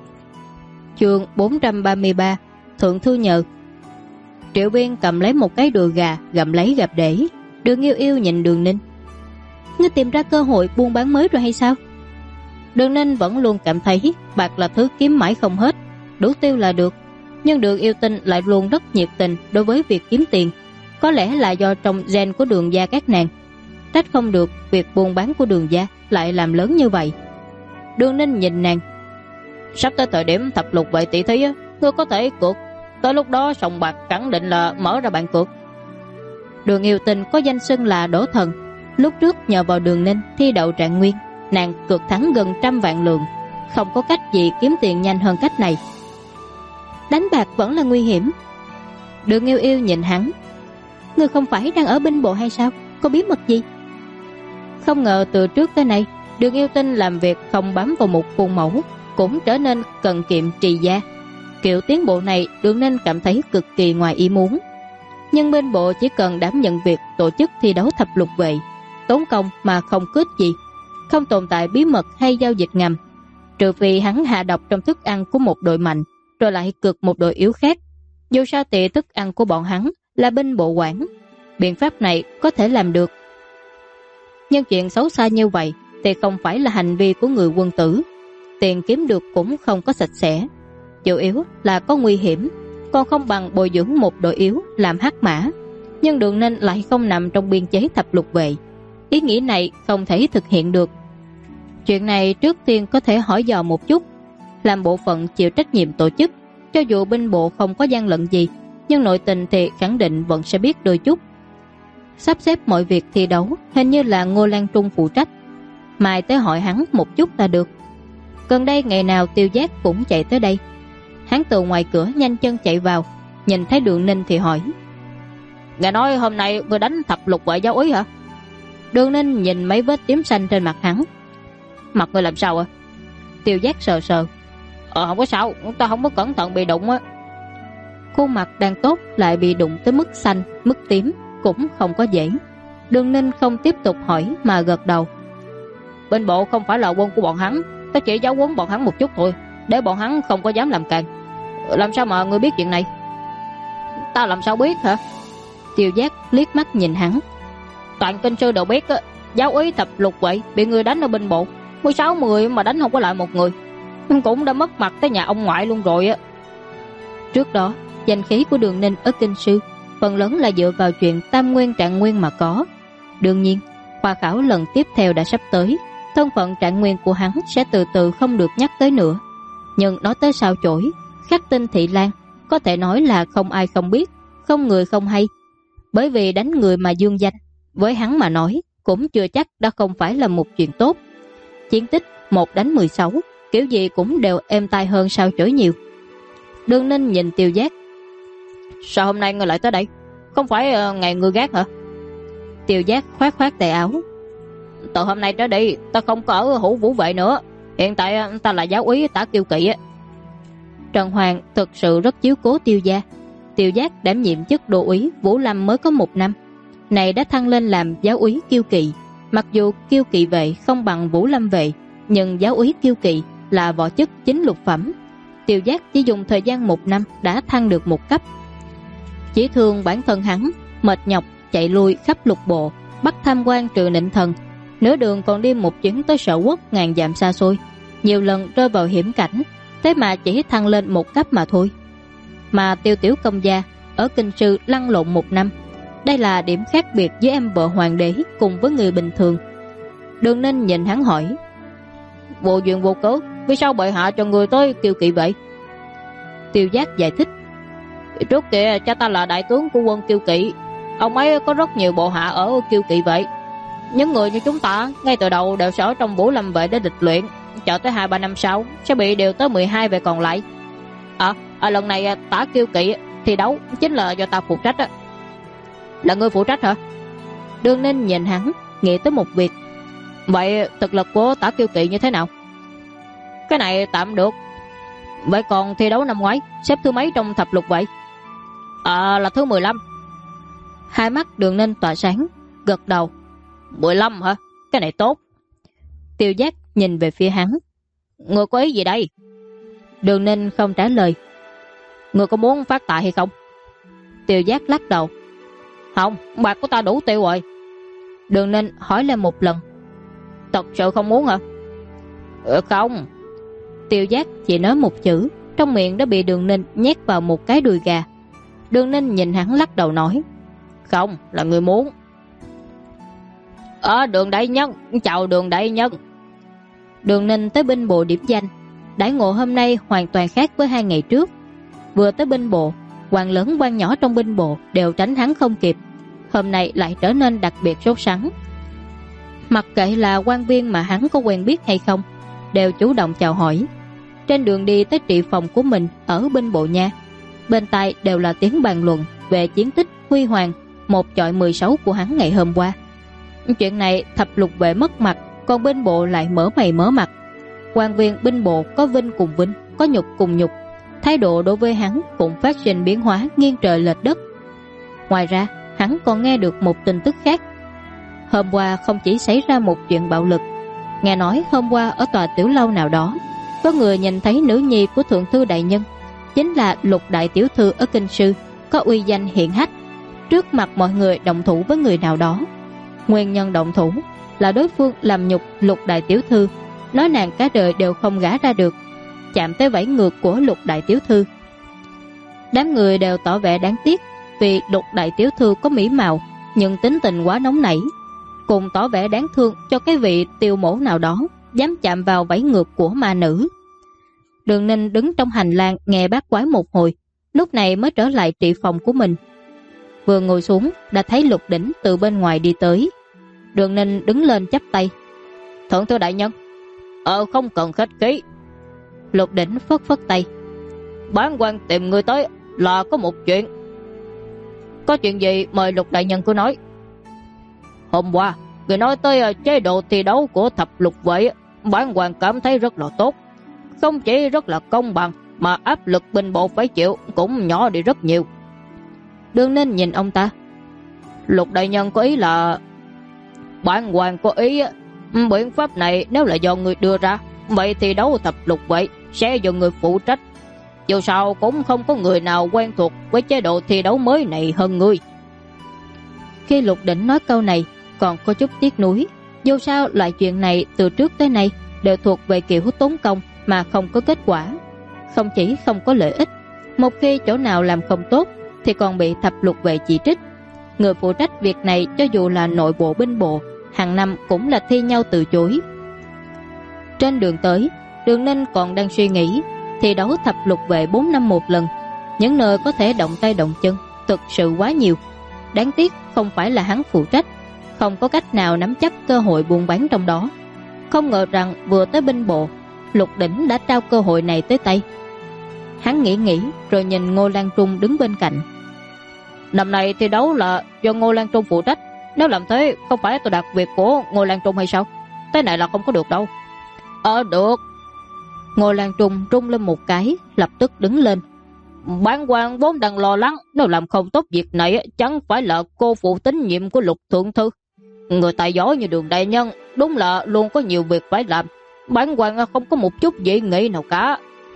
Chương 433, Thượng Thư Nhờ. Triệu Viên cầm lấy một cái đùi gà, gặm lấy gặm để. Đường Yêu Yêu nhìn Đường Ninh. Ngươi tìm ra cơ hội buôn bán mới rồi hay sao? Đường Ninh vẫn luôn cảm thấy bạc là thứ kiếm mãi không hết, đủ tiêu là được. Nhưng Đường Yêu Tinh lại luôn rất nhiệt tình đối với việc kiếm tiền. Có lẽ là do trong gen của Đường gia các nàng. Trách không được việc buôn bán của Đường gia lại làm lớn như vậy. Đường Ninh nhìn nàng. Sắp tới thời điểm thập lục vệ tỷ thí, ngươi có thể cược. Tới lúc đó sòng bạc khẳng định là mở ra bàn cược. Đường Yêu Tinh có danh xưng là Đỗ Thần. Lúc trước nhờ vào Đường Ninh thi đậu Trạng Nguyên, nàng cược thắng gần 100 vạn lượng. Không có cách gì kiếm tiền nhanh hơn cách này. Đánh bạc vẫn là nguy hiểm. Đường Yêu Yêu nhìn hắn. Ngươi không phải đang ở binh bộ hay sao? Có bí mật gì? Không ngờ từ trước tới nay, Đường Yêu Tinh làm việc không bám vào một khuôn mẫu, cũng trở nên cần kiệm trì gia. Kiểu tiến bộ này Đường Ninh cảm thấy cực kỳ ngoài ý muốn. Nhưng bên bộ chỉ cần đảm nhận việc tổ chức thi đấu thập lục vệ, tốn công mà không cướp gì, không tồn tại bí mật hay giao dịch ngầm. Trừ phi hắn hạ độc trong thức ăn của một đội mạnh, rồi lại cược một đội yếu khác. Dù sao thì thức ăn của bọn hắn là binh bộ quản, biện pháp này có thể làm được. Nhưng chuyện xấu xa như vậy thì không phải là hành vi của người quân tử. Tiền kiếm được cũng không có sạch sẽ, chủ yếu là có nguy hiểm, còn không bằng bồi dưỡng một đội yếu làm hắc mã. nhưng Đường Ninh lại không nằm trong biên chế thập lục vệ. Ý nghĩ này không thể thực hiện được. Chuyện này trước tiên có thể hỏi dò một chút. Làm bộ phận chịu trách nhiệm tổ chức, cho dù binh bộ không có gian lận gì, nhưng nội tình thì khẳng định vẫn sẽ biết đôi chút. Sắp xếp mọi việc thi đấu hình như là Ngô Lan Trung phụ trách. Mai tới hỏi hắn một chút là được. Gần đây ngày nào Tiêu Giác cũng chạy tới đây. Hắn từ ngoài cửa nhanh chân chạy vào, nhìn thấy Đường Ninh thì hỏi: Nghe nói hôm nay vừa đánh thập lục vệ giáo úy hả? Đường Ninh nhìn mấy vết tím xanh trên mặt hắn. Mặt người làm sao à? Tiêu Giác sờ sờ. Không có sao, ta không có cẩn thận bị đụng á. Khuôn mặt đang tốt lại bị đụng tới mức xanh, mức tím, cũng không có dễ. Đường Ninh không tiếp tục hỏi mà gật đầu. Bên bộ không phải là quân của bọn hắn, ta chỉ giáo huấn bọn hắn một chút thôi, để bọn hắn không có dám làm càn. Làm sao mà ngươi biết chuyện này? Ta làm sao biết hả? Tiêu Giác liếc mắt nhìn hắn. Toàn kinh sư đều biết á, giáo úy thập lục vệ bị người đánh ở bên bộ 16-10 mà đánh không có lại một người, cũng đã mất mặt tới nhà ông ngoại luôn rồi á. Trước đó danh khí của Đường Ninh ở kinh sư phần lớn là dựa vào chuyện tam nguyên trạng nguyên mà có. Đương nhiên khoa khảo lần tiếp theo đã sắp tới, thân phận trạng nguyên của hắn sẽ từ từ không được nhắc tới nữa. Nhưng nói tới sao chổi, khắc tinh Thị Lan có thể nói là không ai không biết, không người không hay. Bởi vì đánh người mà dương danh, với hắn mà nói cũng chưa chắc đã không phải là một chuyện tốt. Chiến tích 1 đánh 16, kiểu gì cũng đều êm tai hơn sao chổi nhiều. Đường Ninh nhìn Tiêu Giác. Sao hôm nay ngươi lại tới đây? Không phải ngày ngươi gác hả? Tiêu Giác khoát khoát tay áo. Từ hôm nay trở đi ta không có ở Hữu Vũ vệ nữa, hiện tại ta là giáo úy Tả Kiêu Kỵ á. Trần Hoàng thực sự rất chiếu cố Tiêu gia. Tiêu Giác đảm nhiệm chức đô úy Vũ Lâm mới có 1 năm, này đã thăng lên làm giáo úy Kiêu Kỵ. Mặc dù Kiêu Kỵ vệ không bằng Vũ Lâm vệ, nhưng giáo úy Kiêu Kỵ là võ chức chính lục phẩm. Tiêu Giác chỉ dùng thời gian 1 năm đã thăng được 1 cấp. Chỉ thương bản thân hắn mệt nhọc chạy lui khắp lục bộ, bắt tham quan trừ nịnh thần, nửa đường còn đi một chuyến tới Sở Quốc ngàn dặm xa xôi, nhiều lần rơi vào hiểm cảnh, thế mà chỉ thăng lên 1 cấp mà thôi. Mà Tiêu Tiểu Công gia ở kinh sư lăn lộn 1 năm, đây là điểm khác biệt với em vợ hoàng đế cùng với người bình thường. Đường Ninh nhìn hắn hỏi: Vô duyên vô cớ, vì sao bệ hạ cho người tới Kiêu Kỵ vậy? Tiêu Giác giải thích: Trước kia cha ta là đại tướng của quân Kiêu Kỵ, ông ấy có rất nhiều bộ hạ ở Kiêu Kỵ vệ. Những người như chúng ta ngay từ đầu đều sẽ ở trong Vũ Lâm vệ để địch luyện, chờ tới 2-3 năm sau sẽ bị điều tới 12 vệ còn lại. Lần này Tả Kiêu Kỵ thi đấu chính là do ta phụ trách á. Là ngươi phụ trách hả? Đường Ninh nhìn hắn, nghĩ tới một việc. Vậy thực lực của Tả Kiêu Kỵ như thế nào? Cái này tạm được. Vậy còn thi đấu năm ngoái xếp thứ mấy trong thập lục vậy? Là thứ 15. Hai mắt Đường Ninh tỏa sáng, gật đầu. 15 hả? Cái này tốt. Tiêu Giác nhìn về phía hắn. Ngươi có ý gì đây? Đường Ninh không trả lời. Ngươi có muốn phát tài hay không? Tiêu Giác lắc đầu. Không, bạc của ta đủ tiêu rồi. Đường Ninh hỏi lại một lần. Thật sự không muốn hả? Không. Tiêu Giác chỉ nói một chữ, trong miệng đã bị Đường Ninh nhét vào một cái đùi gà. Đường Ninh nhìn hắn lắc đầu nói: Không, là người muốn. Đường đại nhân, chào Đường đại nhân. Đường Ninh tới binh bộ điểm danh. Đãi ngộ hôm nay hoàn toàn khác với 2 ngày trước. Vừa tới binh bộ, quan lớn quan nhỏ trong binh bộ đều tránh hắn không kịp. Hôm nay lại trở nên đặc biệt sốt sắng. Mặc kệ là quan viên mà hắn có quen biết hay không, đều chủ động chào hỏi. Trên đường đi tới trị phòng của mình ở binh bộ nha, bên tai đều là tiếng bàn luận về chiến tích huy hoàng 1-16 của hắn ngày hôm qua. Chuyện này thập lục vệ mất mặt, còn binh bộ lại mở mày mở mặt. Quan viên binh bộ có vinh cùng vinh, có nhục cùng nhục, thái độ đối với hắn cũng phát sinh biến hóa nghiêng trời lệch đất. Ngoài ra hắn còn nghe được một tin tức khác. Hôm qua không chỉ xảy ra một chuyện bạo lực, nghe nói hôm qua ở tòa tiểu lâu nào đó, có người nhìn thấy nữ nhi của thượng thư đại nhân, chính là Lục đại tiểu thư ở kinh sư, có uy danh hiển hách, trước mặt mọi người động thủ với người nào đó. Nguyên nhân động thủ là đối phương làm nhục Lục đại tiểu thư, nói nàng cả đời đều không gả ra được, chạm tới vảy ngược của Lục đại tiểu thư. Đám người đều tỏ vẻ đáng tiếc, vì Lục đại tiểu thư có mỹ mạo nhưng tính tình quá nóng nảy, cùng tỏ vẻ đáng thương cho cái vị tiêu mổ nào đó dám chạm vào vảy ngược của ma nữ. Đường Ninh đứng trong hành lang nghe bát quái một hồi, lúc này mới trở lại trị phòng của mình. Vừa ngồi xuống đã thấy Lục Đỉnh từ bên ngoài đi tới. Đường Ninh đứng lên chắp tay. Thượng thư đại nhân. Không cần khách khí. Lục Đỉnh phất phất tay. Bản quan tìm người tới là có một chuyện. Có chuyện gì mời Lục đại nhân cứ nói. Hôm qua người nói tới chế độ thi đấu của thập lục vệ, bản quan cảm thấy rất là tốt. Không chỉ rất là công bằng mà áp lực binh bộ phải chịu cũng nhỏ đi rất nhiều. Đường Ninh nhìn ông ta. Lục đại nhân có ý là... Bản quan có ý biện pháp này nếu là do người đưa ra, vậy thì đấu thập lục vệ sẽ do người phụ trách. Dù sao cũng không có người nào quen thuộc với chế độ thi đấu mới này hơn người. Khi Lục Đỉnh nói câu này còn có chút tiếc nuối. Dù sao loại chuyện này từ trước tới nay đều thuộc về kiểu tốn công mà không có kết quả. Không chỉ không có lợi ích, một khi chỗ nào làm không tốt thì còn bị thập lục vệ chỉ trích. Người phụ trách việc này cho dù là nội bộ binh bộ, hàng năm cũng là thi nhau từ chối. Trên đường tới, Đường Ninh còn đang suy nghĩ thi đấu thập lục vệ 4 năm một lần, những nơi có thể động tay động chân thực sự quá nhiều. Đáng tiếc không phải là hắn phụ trách, không có cách nào nắm chắc cơ hội buôn bán trong đó. Không ngờ rằng vừa tới binh bộ, Lục Đỉnh đã trao cơ hội này tới tay. Hắn nghĩ rồi nhìn Ngô Lan Trung đứng bên cạnh. Năm nay thi đấu là do Ngô Lan Trung phụ trách, nếu làm thế không phải tôi đặt việc của Ngô Lan Trung hay sao? Thế này là không có được đâu. Được. Ngô Lan Trung rung lên một cái, lập tức đứng lên. Bản quan vốn đang lo lắng nếu làm không tốt việc này chẳng phải là cô phụ tín nhiệm của Lục thượng thư. Người tài giỏi như Đường đại nhân đúng là luôn có nhiều việc phải làm. Bản quan không có một chút dị nghị nào cả.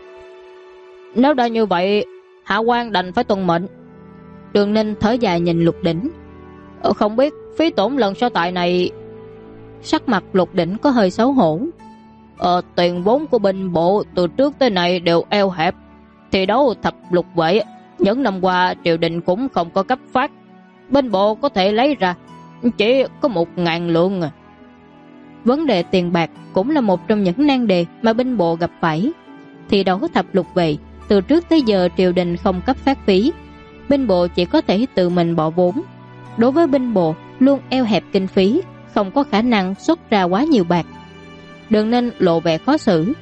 Nếu đã như vậy, hạ quan đành phải tuân mệnh. Đường Ninh thở dài nhìn Lục Đỉnh. Không biết phí tổn lần so tài này... Sắc mặt Lục Đỉnh có hơi xấu hổ. Tiền vốn của binh bộ từ trước tới nay đều eo hẹp. Thi đấu thập lục vệ những năm qua triều đình cũng không có cấp phát. Binh bộ có thể lấy ra chỉ có 1.000 lượng. Vấn đề tiền bạc cũng là một trong những nan đề mà binh bộ gặp phải. Thi đấu thập lục vệ từ trước tới giờ triều đình không cấp phát phí, binh bộ chỉ có thể tự mình bỏ vốn. Đối với binh bộ luôn eo hẹp kinh phí, không có khả năng xuất ra quá nhiều bạc. Đường Ninh lộ vẻ khó xử.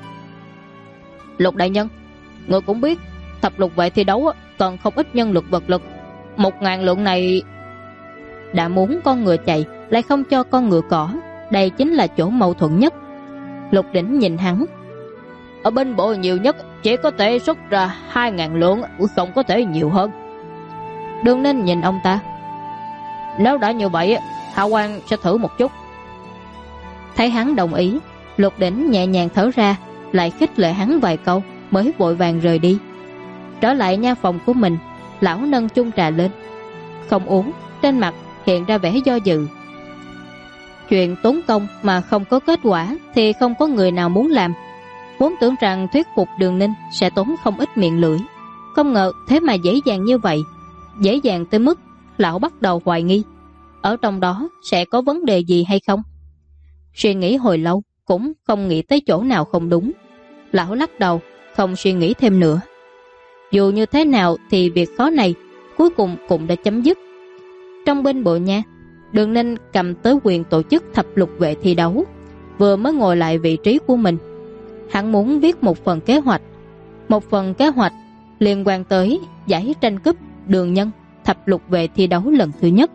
Lục đại nhân, người cũng biết thập lục vệ thi đấu còn không ít nhân lực vật lực. 1.000 lượng này... Đã muốn con ngựa chạy lại không cho con ngựa cỏ, đây chính là chỗ mâu thuẫn nhất. Lục Đỉnh nhìn hắn. Ở binh bộ nhiều nhất chỉ có thể xuất ra 2.000 lượng, không có thể nhiều hơn. Đường Ninh nhìn ông ta. Nếu đã như vậy, hạ quan sẽ thử một chút. Thấy hắn đồng ý, Lục Đỉnh nhẹ nhàng thở ra, lại khích lệ hắn vài câu mới vội vàng rời đi. Trở lại nha phòng của mình, lão nâng chung trà lên, không uống, trên mặt hiện ra vẻ do dự. Chuyện tốn công mà không có kết quả thì không có người nào muốn làm. Vốn tưởng rằng thuyết phục Đường Ninh sẽ tốn không ít miệng lưỡi, không ngờ thế mà dễ dàng như vậy, dễ dàng tới mức lão bắt đầu hoài nghi ở trong đó sẽ có vấn đề gì hay không. Suy nghĩ hồi lâu cũng không nghĩ tới chỗ nào không đúng. Lão lắc đầu, không suy nghĩ thêm nữa. Dù như thế nào thì việc khó này cuối cùng cũng đã chấm dứt. Trong binh bộ nha, Đường Ninh cầm tới quyền tổ chức thập lục vệ thi đấu, vừa mới ngồi lại vị trí của mình. Hắn muốn viết một phần kế hoạch. Một phần kế hoạch liên quan tới giải tranh cúp đường nhân thập lục vệ thi đấu lần thứ nhất.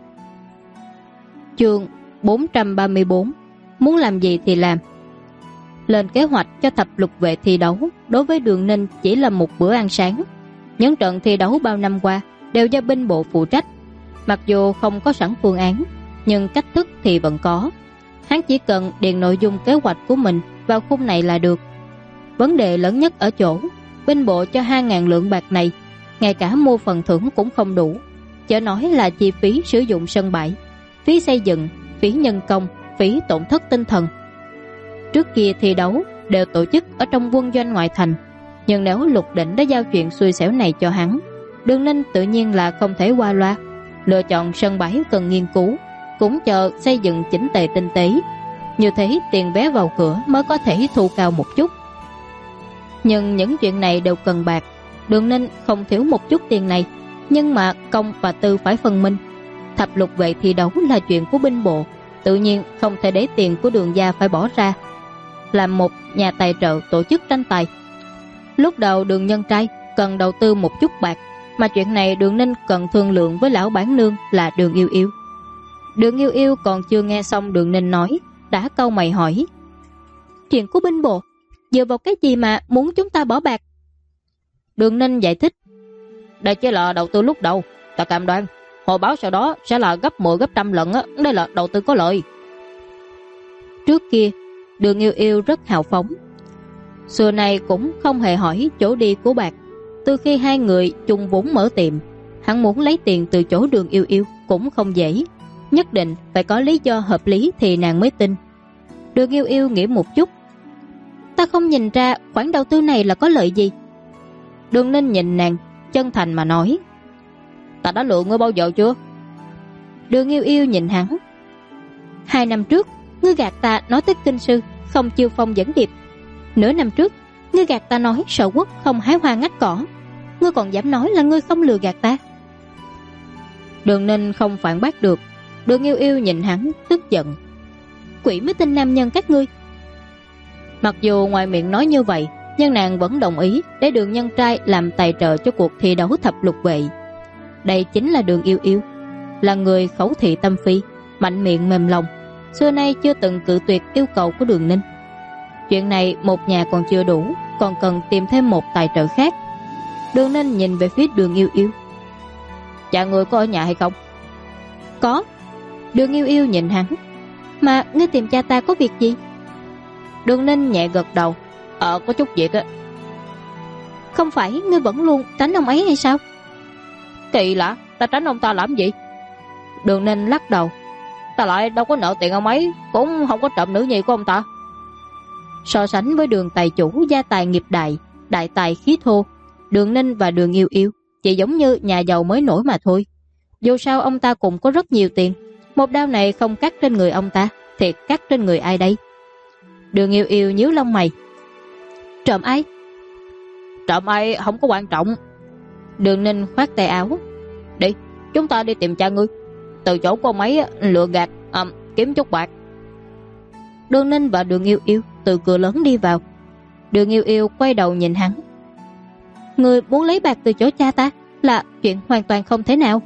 Chương 434. Muốn làm gì thì làm. Lên kế hoạch cho thập lục vệ thi đấu đối với Đường Ninh chỉ là một bữa ăn sáng. Những trận thi đấu bao năm qua đều do binh bộ phụ trách. Mặc dù không có sẵn phương án, nhưng cách thức thì vẫn có. Hắn chỉ cần điền nội dung kế hoạch của mình vào khung này là được. Vấn đề lớn nhất ở chỗ binh bộ cho 2.000 lượng bạc này, ngay cả mua phần thưởng cũng không đủ, chớ nói là chi phí sử dụng sân bãi, phí xây dựng, phí nhân công, phí tổn thất tinh thần. Trước kia thi đấu đều tổ chức ở trong quân doanh ngoại thành, nhưng nếu Lục Đỉnh đã giao chuyện xui xẻo này cho hắn, Đường Ninh tự nhiên là không thể qua loa, lựa chọn sân bãi cần nghiên cứu, cũng chờ xây dựng chỉnh tề tinh tế. Như thế tiền vé vào cửa mới có thể thu cao một chút. Nhưng những chuyện này đều cần bạc. Đường Ninh không thiếu một chút tiền này, nhưng mà công và tư phải phân minh. Thập lục vệ thi đấu là chuyện của binh bộ, tự nhiên không thể để tiền của Đường gia phải bỏ ra. Làm một nhà tài trợ tổ chức tranh tài, lúc đầu Đường Nhân Trai cần đầu tư một chút bạc, mà chuyện này Đường Ninh cần thương lượng với lão bản nương là Đường Yêu Yêu. Đường Yêu Yêu còn chưa nghe xong Đường Ninh nói, đã cau mày hỏi: chuyện của binh bộ dựa vào cái gì mà muốn chúng ta bỏ bạc? Đường Ninh giải thích: đây chỉ là đầu tư lúc đầu, ta cam đoan hồi báo sau đó sẽ là gấp 10 gấp trăm lần á, đây là đầu tư có lợi. Trước kia Đường Yêu Yêu rất hào phóng, xưa nay cũng không hề hỏi chỗ đi của bạc. Từ khi hai người chung vốn mở tiệm, hắn muốn lấy tiền từ chỗ Đường Yêu Yêu cũng không dễ, nhất định phải có lý do hợp lý thì nàng mới tin. Đường Yêu Yêu nghĩ một chút: ta không nhìn ra khoản đầu tư này là có lợi gì. Đường Ninh nhìn nàng, chân thành mà nói: ta đã lừa ngươi bao giờ chưa? Đường Yêu Yêu nhìn hắn: 2 năm trước ngươi gạt ta nói tới kinh sư không chiêu phong dẫn điệp, nửa năm trước ngươi gạt ta nói Sở Quốc không hái hoa ngắt cỏ, ngươi còn dám nói là ngươi không lừa gạt ta. Đường Ninh không phản bác được. Đường Yêu Yêu nhìn hắn tức giận: quỷ mới tin nam nhân các ngươi. Mặc dù ngoài miệng nói như vậy, nhưng nàng vẫn đồng ý để Đường Nhân Trai làm tài trợ cho cuộc thi đấu thập lục vệ. Đây chính là Đường Yêu Yêu, là người khẩu thị tâm phi, mạnh miệng mềm lòng, xưa nay chưa từng cự tuyệt yêu cầu của Đường Ninh. Chuyện này một nhà còn chưa đủ, còn cần tìm thêm một tài trợ khác. Đường Ninh nhìn về phía Đường Yêu Yêu: cha người có ở nhà hay không? Có. Đường Yêu Yêu nhìn hắn: mà ngươi tìm cha ta có việc gì? Đường Ninh nhẹ gật đầu: có chút việc á. Không phải ngươi vẫn luôn tránh ông ấy hay sao? Kỳ lạ, ta tránh ông ta làm gì? Đường Ninh lắc đầu: ta lại đâu có nợ tiền ông ấy, cũng không có trộm nữ nhi của ông ta. So sánh với Đường tài chủ gia tài nghiệp đại, đại tài khí thô, Đường Ninh và Đường Yêu Yêu chỉ giống như nhà giàu mới nổi mà thôi. Dù sao ông ta cũng có rất nhiều tiền, một đao này không cắt trên người ông ta thì cắt trên người ai đây? Đường Yêu Yêu nhíu lông mày: trộm ai? Trộm ai không có quan trọng. Đường Ninh khoát tay áo: đi, chúng ta đi tìm cha ngươi, từ chỗ của ông ấy lừa gạt, kiếm chút bạc. Đường Ninh và Đường Yêu Yêu từ cửa lớn đi vào. Đường Yêu Yêu quay đầu nhìn hắn: người muốn lấy bạc từ chỗ cha ta là chuyện hoàn toàn không thể nào.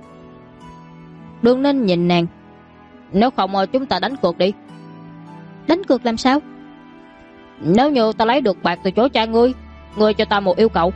Đường Ninh nhìn nàng: nếu không chúng ta đánh cược đi. Đánh cược làm sao? Nếu như ta lấy được bạc từ chỗ cha ngươi, ngươi cho ta một yêu cầu.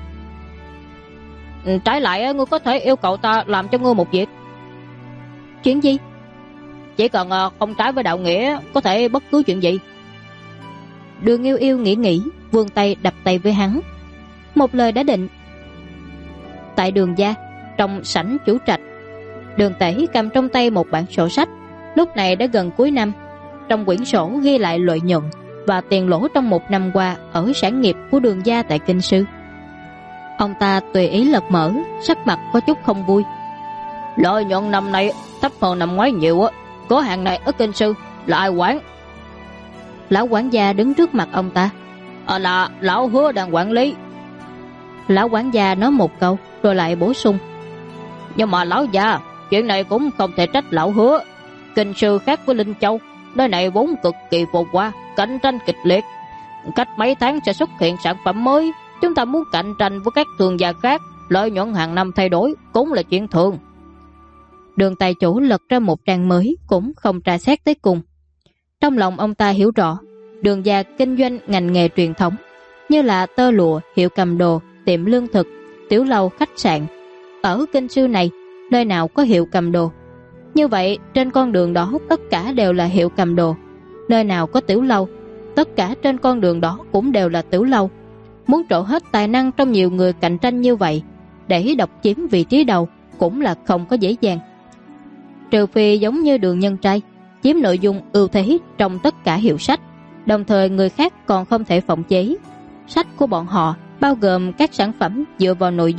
Trái lại ngươi có thể yêu cầu ta làm cho ngươi một việc. Chuyện gì? Chỉ cần không trái với đạo nghĩa, có thể bất cứ chuyện gì. Đường Yêu Yêu nghĩ, vươn tay đập tay với hắn. Một lời đã định. Tại Đường gia, trong sảnh chủ trạch, Đường Tể cầm trong tay một bản sổ sách. Lúc này đã gần cuối năm, trong quyển sổ ghi lại lợi nhuận và tiền lỗ trong một năm qua ở sản nghiệp của Đường gia tại Kinh Sư. Ông ta tùy ý lật mở, sắc mặt có chút không vui. Lợi nhuận năm nay thấp hơn năm ngoái nhiều á, cửa hàng này ở Kinh Sư là ai quản? Lão quản gia đứng trước mặt ông ta: là lão Hứa đang quản lý. Lão quản gia nói một câu rồi lại bổ sung: nhưng mà lão già, chuyện này cũng không thể trách lão Hứa. Kinh Sư khác với Linh Châu, nơi này vốn cực kỳ phồn hoa, cạnh tranh kịch liệt, cách mấy tháng sẽ xuất hiện sản phẩm mới. Chúng ta muốn cạnh tranh với các thương gia khác, lợi nhuận hàng năm thay đổi cũng là chuyện thường. Đường tài chủ lật ra một trang mới, cũng không tra xét tới cùng. Trong lòng ông ta hiểu rõ, Đường gia kinh doanh ngành nghề truyền thống như là tơ lụa, hiệu cầm đồ, tiệm lương thực, tiểu lầu, khách sạn. Ở Kinh Sư này, nơi nào có hiệu cầm đồ? Như vậy, trên con đường đó tất cả đều là hiệu cầm đồ. Nơi nào có tiểu lầu, tất cả trên con đường đó cũng đều là tiểu lầu. Muốn trổ hết tài năng trong nhiều người cạnh tranh như vậy, để độc chiếm vị trí đầu cũng là không có dễ dàng. Trừ phi giống như Đường Nhân Trai, chiếm nội dung ưu thế trong tất cả hiệu sách, đồng thời người khác còn không thể phỏng chế. Sách của bọn họ bao gồm các sản phẩm dựa vào nội dung,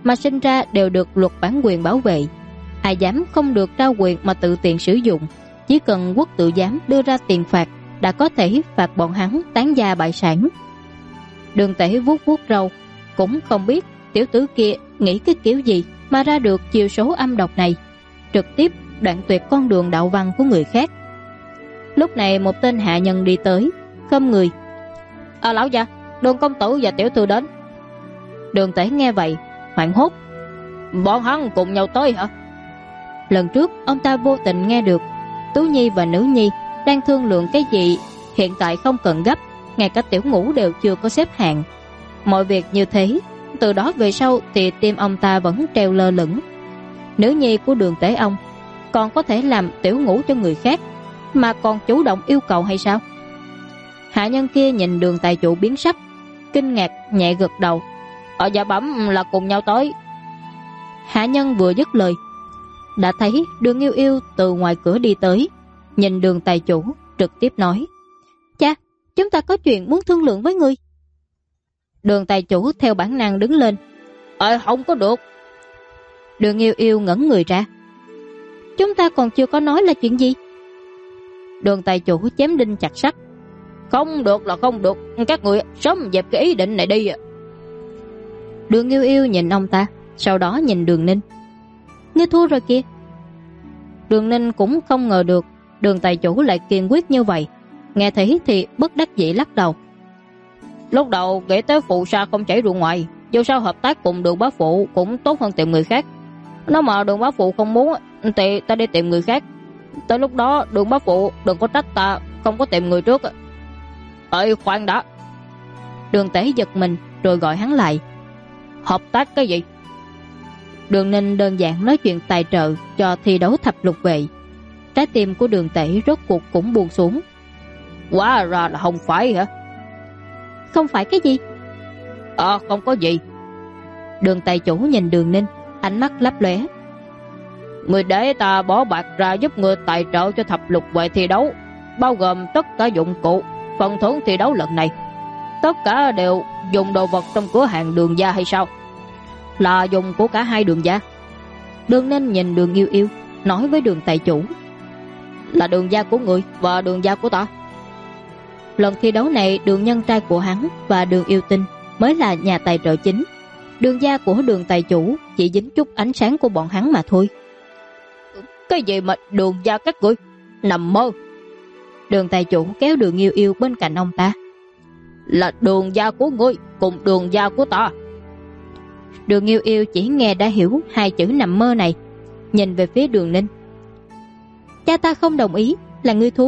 mà sinh ra đều được luật bản quyền bảo vệ. Ai dám không được trao quyền mà tự tiện sử dụng, chỉ cần quốc tự giám đưa ra tiền phạt đã có thể phạt bọn hắn tán gia bại sản. Đường Tể vuốt vuốt râu, cũng không biết tiểu tử kia nghĩ cái kiểu gì mà ra được chiêu số âm độc này, trực tiếp đoạn tuyệt con đường đạo văn của người khác. Lúc này một tên hạ nhân đi tới, khom người: lão gia, Đường công tử và tiểu thư đến. Đường Tể nghe vậy hoảng hốt: bọn hắn cùng nhau tới hả? Lần trước ông ta vô tình nghe được Tú Nhi và Nữ Nhi đang thương lượng cái gì, hiện tại không cần gấp, ngay cả Tiểu Ngũ đều chưa có xếp hạng. Mọi việc như thế, từ đó về sau thì tim ông ta vẫn treo lơ lửng. Nữ nhi của Đường Tể ông còn có thể làm Tiểu Ngũ cho người khác, mà còn chủ động yêu cầu hay sao? Hạ nhân kia nhìn Đường tài chủ biến sắc, kinh ngạc nhẹ gật đầu: dạ bẩm là cùng nhau tới. Hạ nhân vừa dứt lời, đã thấy Đường Yêu Yêu từ ngoài cửa đi tới, nhìn Đường tài chủ trực tiếp nói: cha, chúng ta có chuyện muốn thương lượng với ngươi. Đường tài chủ theo bản năng đứng lên: không có được. Đường Yêu Yêu ngẩn người ra: chúng ta còn chưa có nói là chuyện gì? Đường tài chủ chém đinh chặt sắt: không được là không được, các người sớm dẹp cái ý định này đi. Đường Yêu Yêu nhìn ông ta, sau đó nhìn Đường Ninh: ngươi thua rồi kìa. Đường Ninh cũng không ngờ được Đường tài chủ lại kiên quyết như vậy, nghe thấy thì bất đắc dĩ lắc đầu: lúc đầu nghĩ tới phụ sa không chảy ruộng ngoài, dù sao hợp tác cùng Đường bá phụ cũng tốt hơn tìm người khác. Nếu mà Đường bá phụ không muốn thì ta đi tìm người khác. Tới lúc đó Đường bá phụ đừng có trách ta không có tìm người trước. Khoan đã. Đường Tể giật mình rồi gọi hắn lại: hợp tác cái gì? Đường Ninh đơn giản nói chuyện tài trợ cho thi đấu thập lục vệ. Trái tim của Đường Tể rốt cuộc cũng buông xuống. Quá ra là không phải hả? Không phải cái gì? Không có gì. Đường tài chủ nhìn Đường Ninh, ánh mắt lấp lóe: người để ta bỏ bạc ra giúp người tài trợ cho thập lục vệ thi đấu, bao gồm tất cả dụng cụ, phần thưởng thi đấu lần này, tất cả đều dùng đồ vật trong cửa hàng Đường gia hay sao? Là dùng của cả hai Đường gia. Đường Ninh nhìn Đường Yêu Yêu, nói với Đường tài chủ: là Đường gia của người và Đường gia của ta. Lần thi đấu này Đường nhân trai của hắn và Đường Yêu Tinh mới là nhà tài trợ chính. Đường gia của Đường tài chủ chỉ dính chút ánh sáng của bọn hắn mà thôi. Cái gì mà Đường gia các ngươi? Nằm mơ. Đường tài chủ kéo Đường Yêu Yêu bên cạnh ông ta: là Đường gia của ngươi cùng Đường gia của ta. Đường Yêu Yêu chỉ nghe đã hiểu hai chữ nằm mơ này, nhìn về phía Đường Ninh: cha ta không đồng ý, là ngươi thua.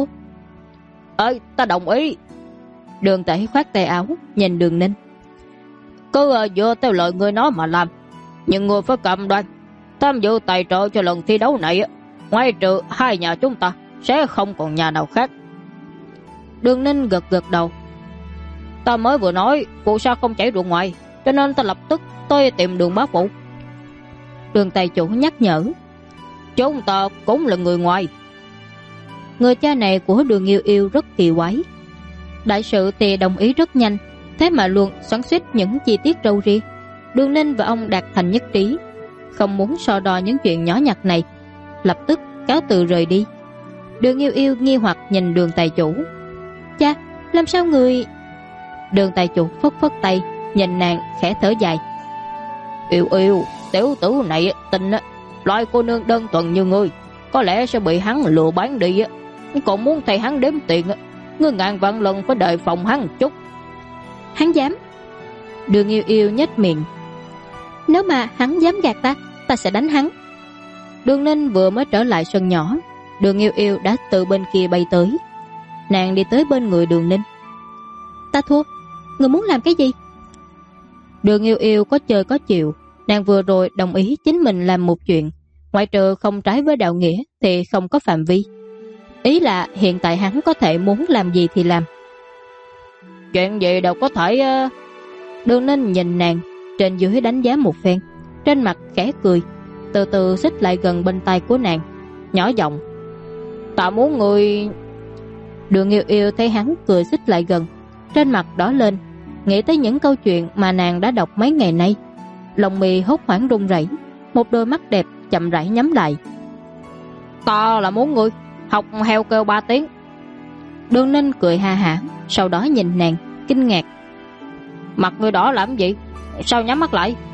Ta đồng ý. Đường Tể khoát tay áo nhìn Đường Ninh: cứ dựa theo lời ngươi nói mà làm, nhưng ngươi phải cam đoan tham dự tài trợ cho lần thi đấu này, ngoài trừ hai nhà chúng ta sẽ không còn nhà nào khác. Đường Ninh gật gật đầu: ta mới vừa nói phụ sa không chảy ruộng ngoài, cho nên ta lập tức tới tìm Đường bá phụ. Đường tài chủ nhắc nhở: chúng ta cũng là người ngoài. Người cha này của Đường Yêu Yêu rất kỳ quái. Đại sự thì đồng ý rất nhanh, thế mà luôn xoắn xuýt những chi tiết râu ria. Đường Ninh và ông đạt thành nhất trí, không muốn so đo những chuyện nhỏ nhặt này, lập tức cáo từ rời đi. Đường Yêu Yêu nghi hoặc nhìn Đường tài chủ: cha, làm sao người... Đường tài chủ phất phất tay, nhìn nàng khẽ thở dài: Yêu Yêu, tiểu tử này tình loại cô nương đơn thuần như ngươi có lẽ sẽ bị hắn lừa bán đi, còn muốn thay hắn đếm tiền, ngươi ngàn vạn lần phải đề phòng hắn một chút. Hắn dám? Đường Yêu Yêu nhếch miệng: nếu mà hắn dám gạt ta, ta sẽ đánh hắn. Đường Ninh vừa mới trở lại sân nhỏ, Đường Yêu Yêu đã từ bên kia bay tới. Nàng đi tới bên người Đường Ninh: ta thua, người muốn làm cái gì? Đường Yêu Yêu có chơi có chịu. Nàng vừa rồi đồng ý chính mình làm một chuyện, ngoại trừ không trái với đạo nghĩa thì không có phạm vi. Ý là hiện tại hắn có thể muốn làm gì thì làm. Chuyện gì đâu có thể. Đường Ninh nhìn nàng trên dưới đánh giá một phen, trên mặt khẽ cười, từ từ xích lại gần bên tai của nàng, nhỏ giọng: ta muốn người... Đường Yêu Yêu thấy hắn cười xích lại gần, trên mặt đỏ lên, nghĩ tới những câu chuyện mà nàng đã đọc mấy ngày nay. Lông mi hốt hoảng run rẩy, một đôi mắt đẹp chậm rãi nhắm lại. Ta là muốn ngươi học heo kêu 3 tiếng. Đường Ninh cười ha hả, sau đó nhìn nàng kinh ngạc. Mặt ngươi đỏ làm gì? Sao nhắm mắt lại?